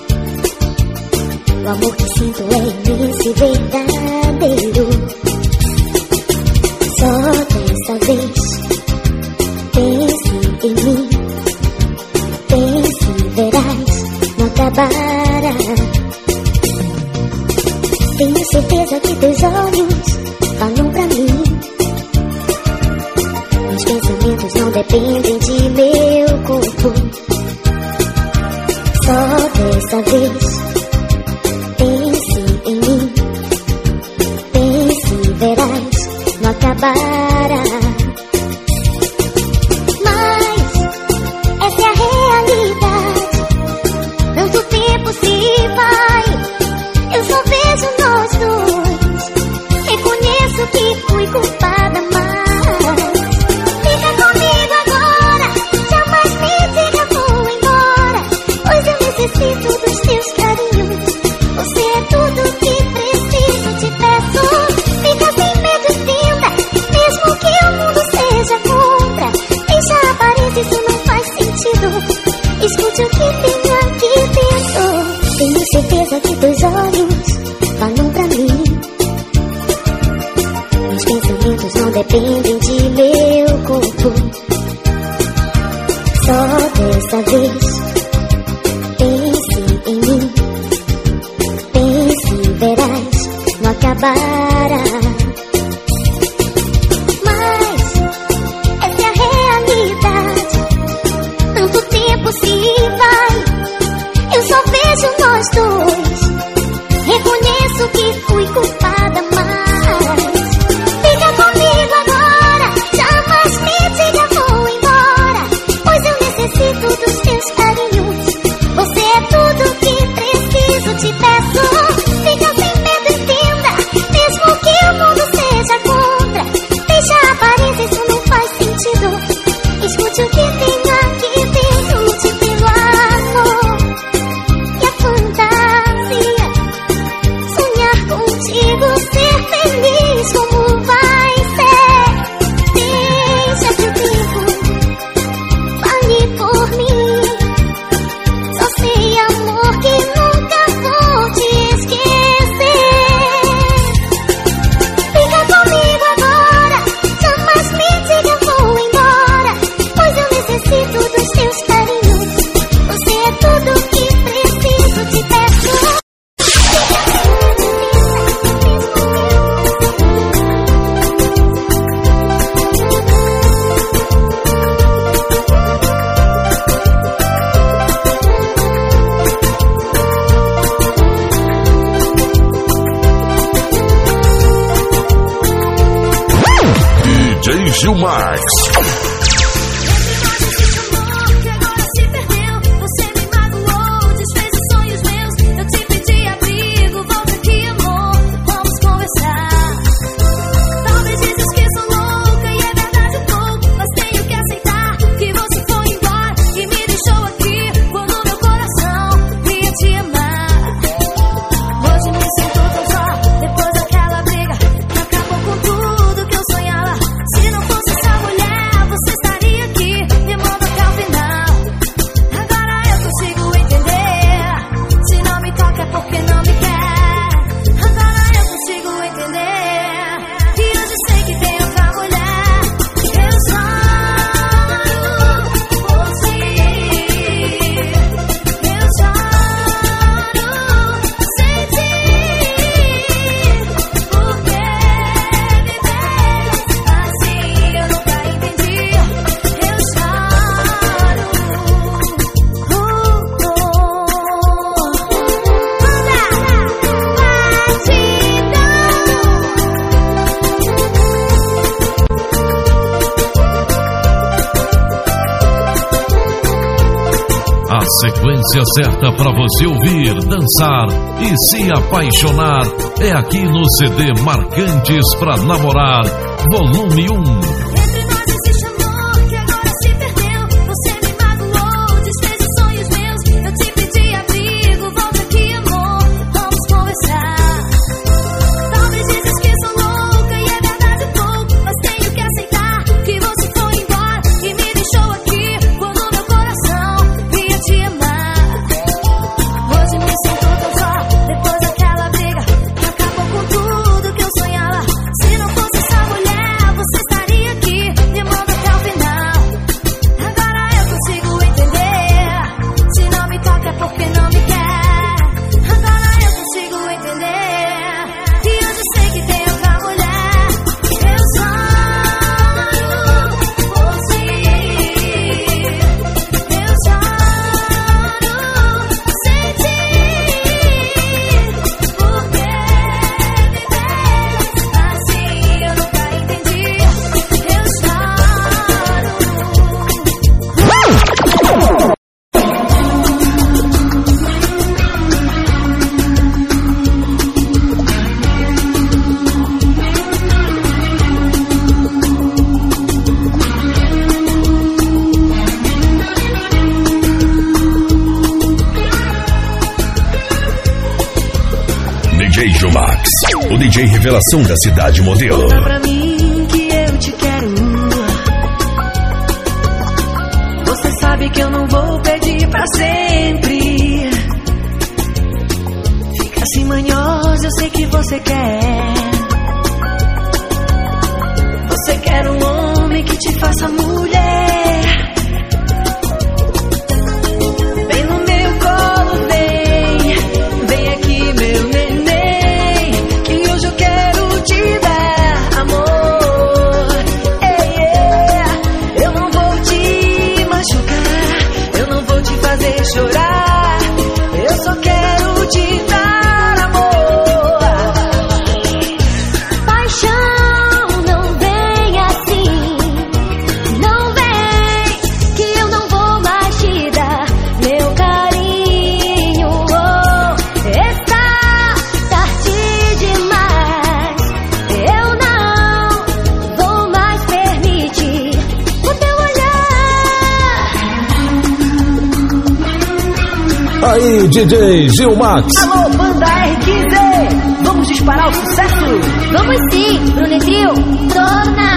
O amor que sinto é imenso e verdadeiro. Só dessa vez pense em mim. Pense e verás, não acabará. Tenho certeza que teus olhos falam pra mim. Meus pensamentos não dependem de meu corpo. Só dessa vez pense em mim. Pense e verás, não acabará. Mas essa é a realidade. Tanto tempo se vai, eu só vejo nós dois. Reconheço que fui culpada, mas fica comigo agora. Jamais me diga vou embora, pois eu necessito dos teus carinhos. Você é tudo que preciso, te peço. Fica sem medo e finda, mesmo que o mundo seja contra. Deixa a aparência, isso não faz sentido. Escute o que tenho aqui dentro. Tenho certeza que teus olhos falam pra mim. Meus pensamentos não dependem de meu corpo. Só dessa vez pense em mim. Pense e verás, não acabará. Mas essa é a realidade. Tanto tempo se vai, eu só vejo nós dois. Reconheço que fui culpada, mas fica comigo agora. Jamais me diga vou embora, pois eu necessito dos teus carinhos. Você é tudo que preciso, te peço. Fica sem medo e finda, mesmo que o mundo seja contra. Deixa a aparência, isso não faz sentido. Escute o que tenho aqui dentro, te pelo amor e a fantasia. Sonhar contigo, ser feliz, como vai ser? Deixa que o tempo fale por mim. Só sei, amor, que nunca vou te esquecer. Fica comigo agora, jamais me diga vou embora, pois eu necessito dos teus Gilmax. A sequência certa para você ouvir, dançar e se apaixonar é aqui no C D Marcantes pra Namorar, volume um. D J Gilmax, o D J revelação da cidade modelo. Conta pra mim que eu te quero. Você sabe que eu não vou pedir pra sempre. Fica assim manhosa, eu sei que você quer. Você quer um homem que te faça mulher. Vem no meu colo, vem. Vem aqui, meu neném, que hoje eu quero te dar amor. Ei, ei, eu não vou te machucar, eu não vou te fazer chorar. Eu só quero te dar amor. Paixão, não vem assim. Não vem, que eu não vou mais te dar meu carinho. Oh, está tarde demais. Eu não vou mais permitir o teu olhar. Aí, D J Gilmax. Alô, banda R quinze, vamos disparar o sucesso? Vamos sim, Bruno e Trio, torna.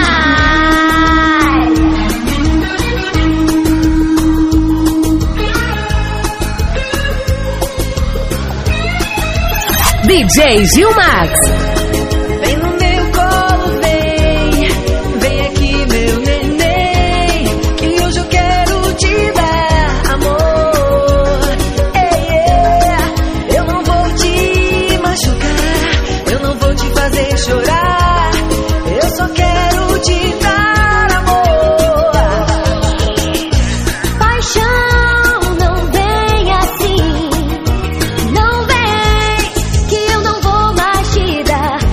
D J Gilmax. Vem no meu colo, vem. Vem aqui, meu neném, que hoje eu quero te dar amor. Ei, ei, eu não vou te machucar, eu não vou te fazer chorar. Eu só quero te dar amor. Paixão, não vem assim. Não vem, que eu não vou mais te dar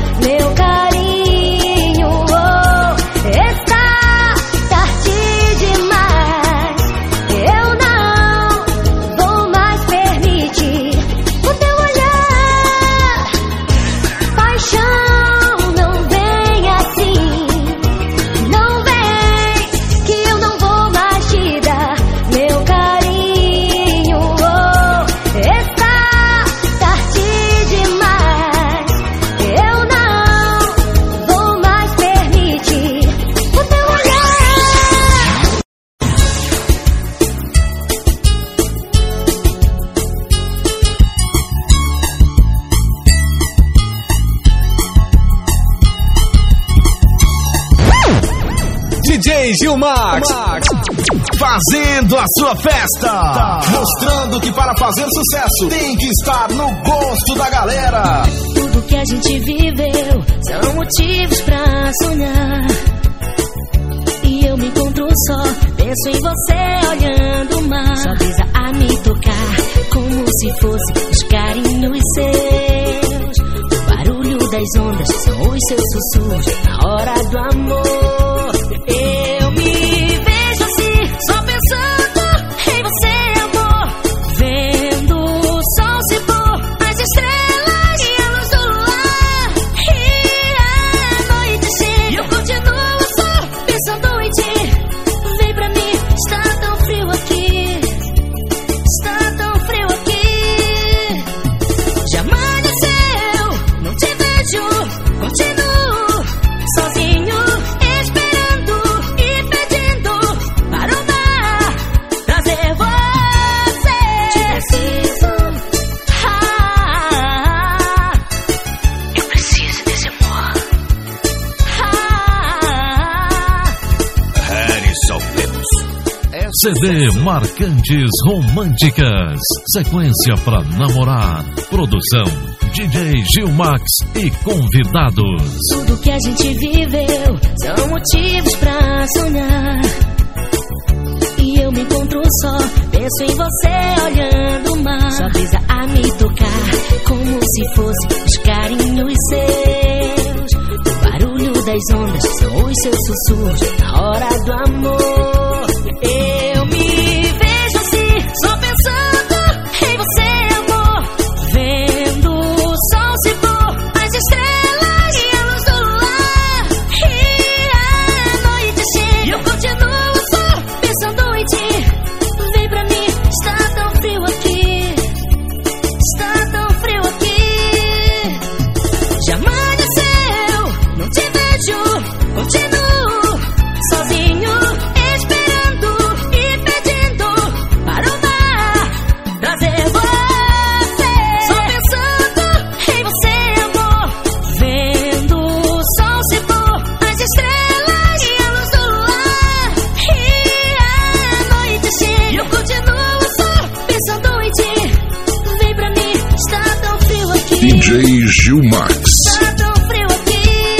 Gilmax, fazendo a sua festa, mostrando que para fazer sucesso tem que estar no gosto da galera. Tudo que a gente viveu são motivos pra sonhar. E eu me encontro só, penso em você olhando o mar. Sua brisa a me tocar, como se fosse os carinhos seus. O barulho das ondas são os seus sussurros na hora do amor. Eu me vejo assim, só pensando em você, amor. Vendo o sol se pôr, as estrelas e a luz do luar. E a noite chega, eu continuo só pensando em ti. Vem pra mim, está tão frio aqui, está tão frio aqui. Já amanheceu, não te vejo, continuo sozinho, esperando e pedindo para o mar trazer você. Te preciso, ah, eu preciso desse amor. Ah, Harrison Lemos. C D Marcantes Românticas. Sequência pra namorar. Produção D J Gilmax e convidados. tudo que a gente viveu são motivos pra sonhar. E eu me encontro só, penso em você olhando o mar. Sua brisa a me tocar, como se fosse os carinhos seus. O barulho das ondas são os seus sussurros na hora do amor. Eu me vejo assim, só pensando em você, amor. Vendo o sol se pôr, as estrelas e a luz do luar. E a noite chega, eu continuo só pensando em ti. Vem pra mim, está tão frio aqui, está tão frio aqui. Já amanheceu, não te vejo, continuo sozinho, esperando e pedindo para o mar trazer você. Só pensando em você, amor. Vendo o sol se pôr, as estrelas e a luz do luar. E a noite chega, eu continuo só pensando em ti. Vem pra mim, está tão frio aqui, D J Gilmax. está tão frio aqui.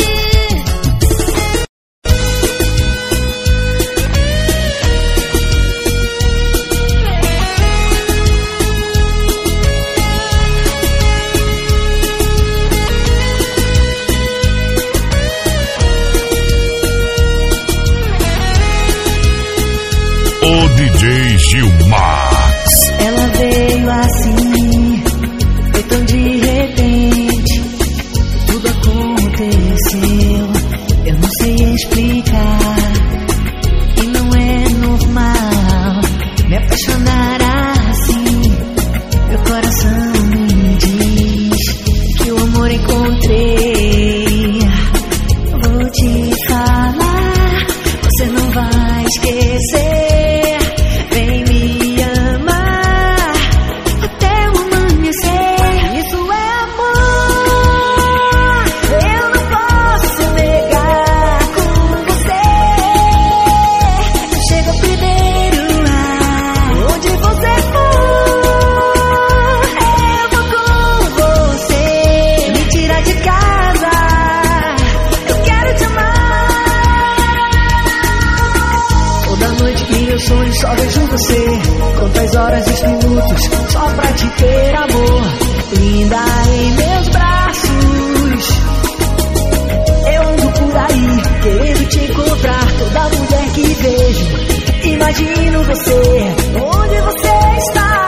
O D J Gilmax. Ela veio assim, foi tão de repente, tudo aconteceu, eu não sei explicar. E não é normal me apaixonar assim. Meu coração me diz que o amor encontrei. Vou te falar, você não vai esquecer. Vem me amar até o amanhecer. Isso é amor, eu não posso negar com você. Chega primeiro lá, onde você for, eu vou com você. Me tira de casa, eu quero te amar. Toda noite em meus sonhos só vejo você. Quantas horas e minutos só pra te ter, amor. Linda em meus braços, eu ando por aí querendo te encontrar. Toda mulher que vejo, imagino você, onde você está.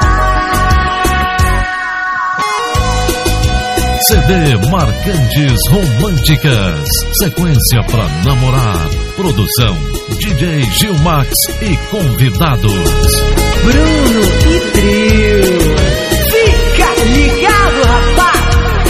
C D Marcantes Românticas. Sequência pra namorar. Produção D J Gilmax e convidados. Bruno e Trio, fica ligado, rapaz.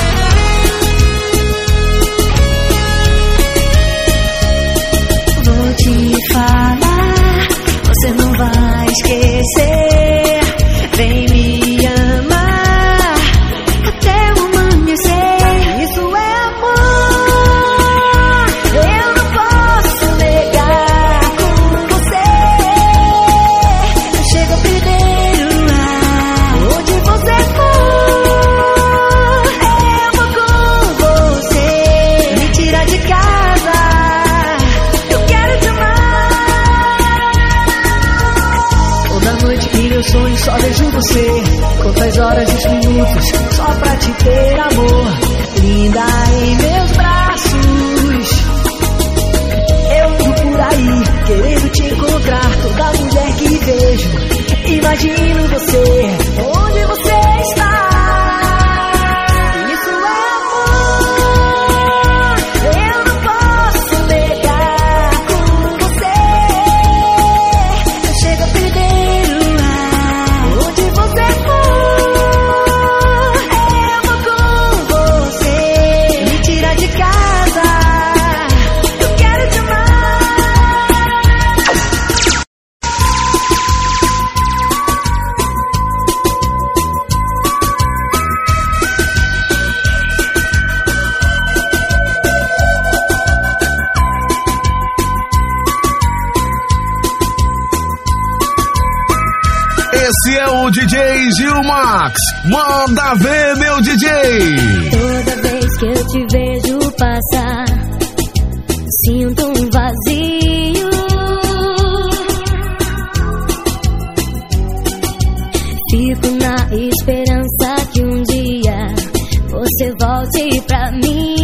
Vou te falar, você não vai esquecer. Vem me amar até o amanhecer. Isso é amor, eu não posso negar com meu sonho só vejo você. Quantas horas e os minutos só pra te ter, amor. Linda em meus braços, eu ando por aí querendo te encontrar. Toda mulher que vejo, imagino você, onde você está. Isso é amor, eu não posso negar. Com você eu chego a perder o ar. Onde você for, eu vou com você. Me tira de casa, eu quero te amar. Esse é o D J Gilmax. Manda ver, meu D J. Toda vez que eu te vejo passar, sinto um vazio. Fico na esperança que um dia você volte pra mim.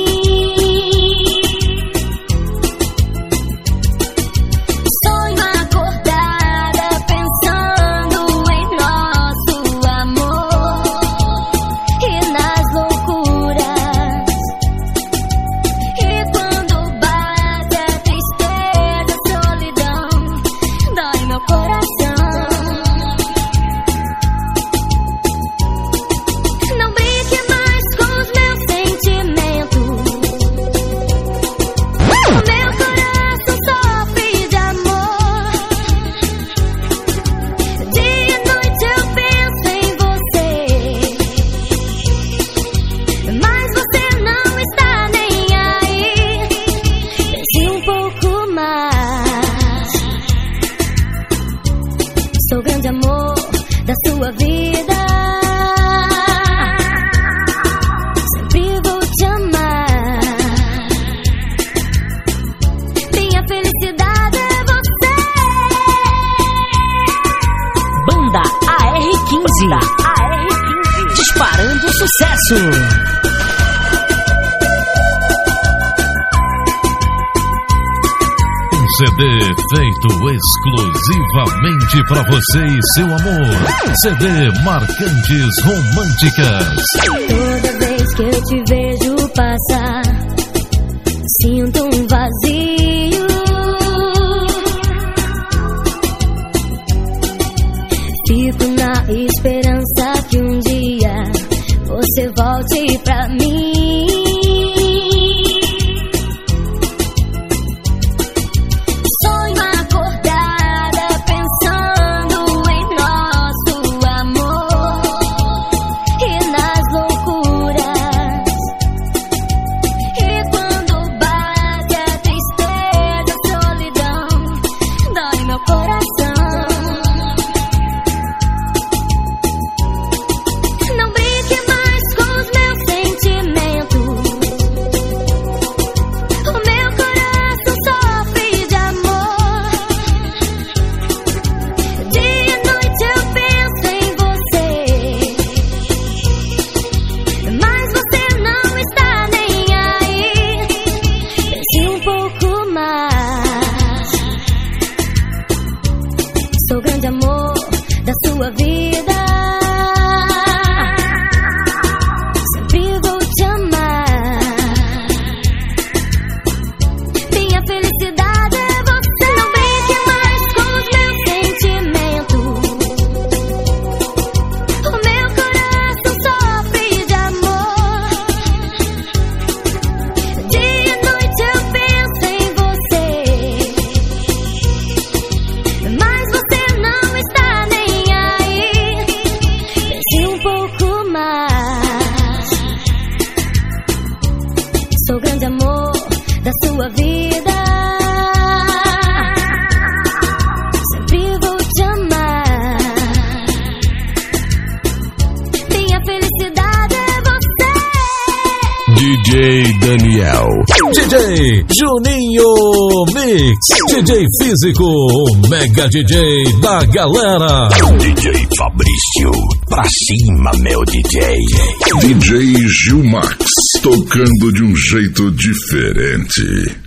Sonho acordada pensando em nosso amor e nas loucuras. E quando bate a tristeza, a solidão, dói meu coração. Não brinque mais com os meus sentimentos. O meu coração sofre de amor. Dia e noite eu penso em você, mas você não está nem aí. Pense um pouco mais. Sou o grande amor da sua vida. Sempre vou te amar. Minha felicidade é você. Banda A R quinze. A R quinze. Disparando sucesso. Um C D feito exclusivamente pra você e seu amor. C D Marcantes Românticas. Toda vez que eu te vejo passar, sinto um vazio. Fico na esperança que um dia você volte pra mim. Sonho acordada pensando em nosso amor e nas loucuras. E quando bate a tristeza, a solidão, dói meu coração. Não brinque mais com os meus sentimentos. O meu coração sofre de amor. Dia e noite eu penso em você, mas você não está nem aí. Pense um pouco mais. Sou o grande amor da sua vida. Sempre vou te amar. Minha felicidade é você. Não brinque mais com os meus sentimentos. O meu coração sofre de amor. Dia e noite eu penso em você, mas você não está nem aí. J Daniel, D J Juninho Mix, D J Físico, o mega D J da galera. D J Fabrício, pra cima, meu D J. D J Gilmax, tocando de um jeito diferente.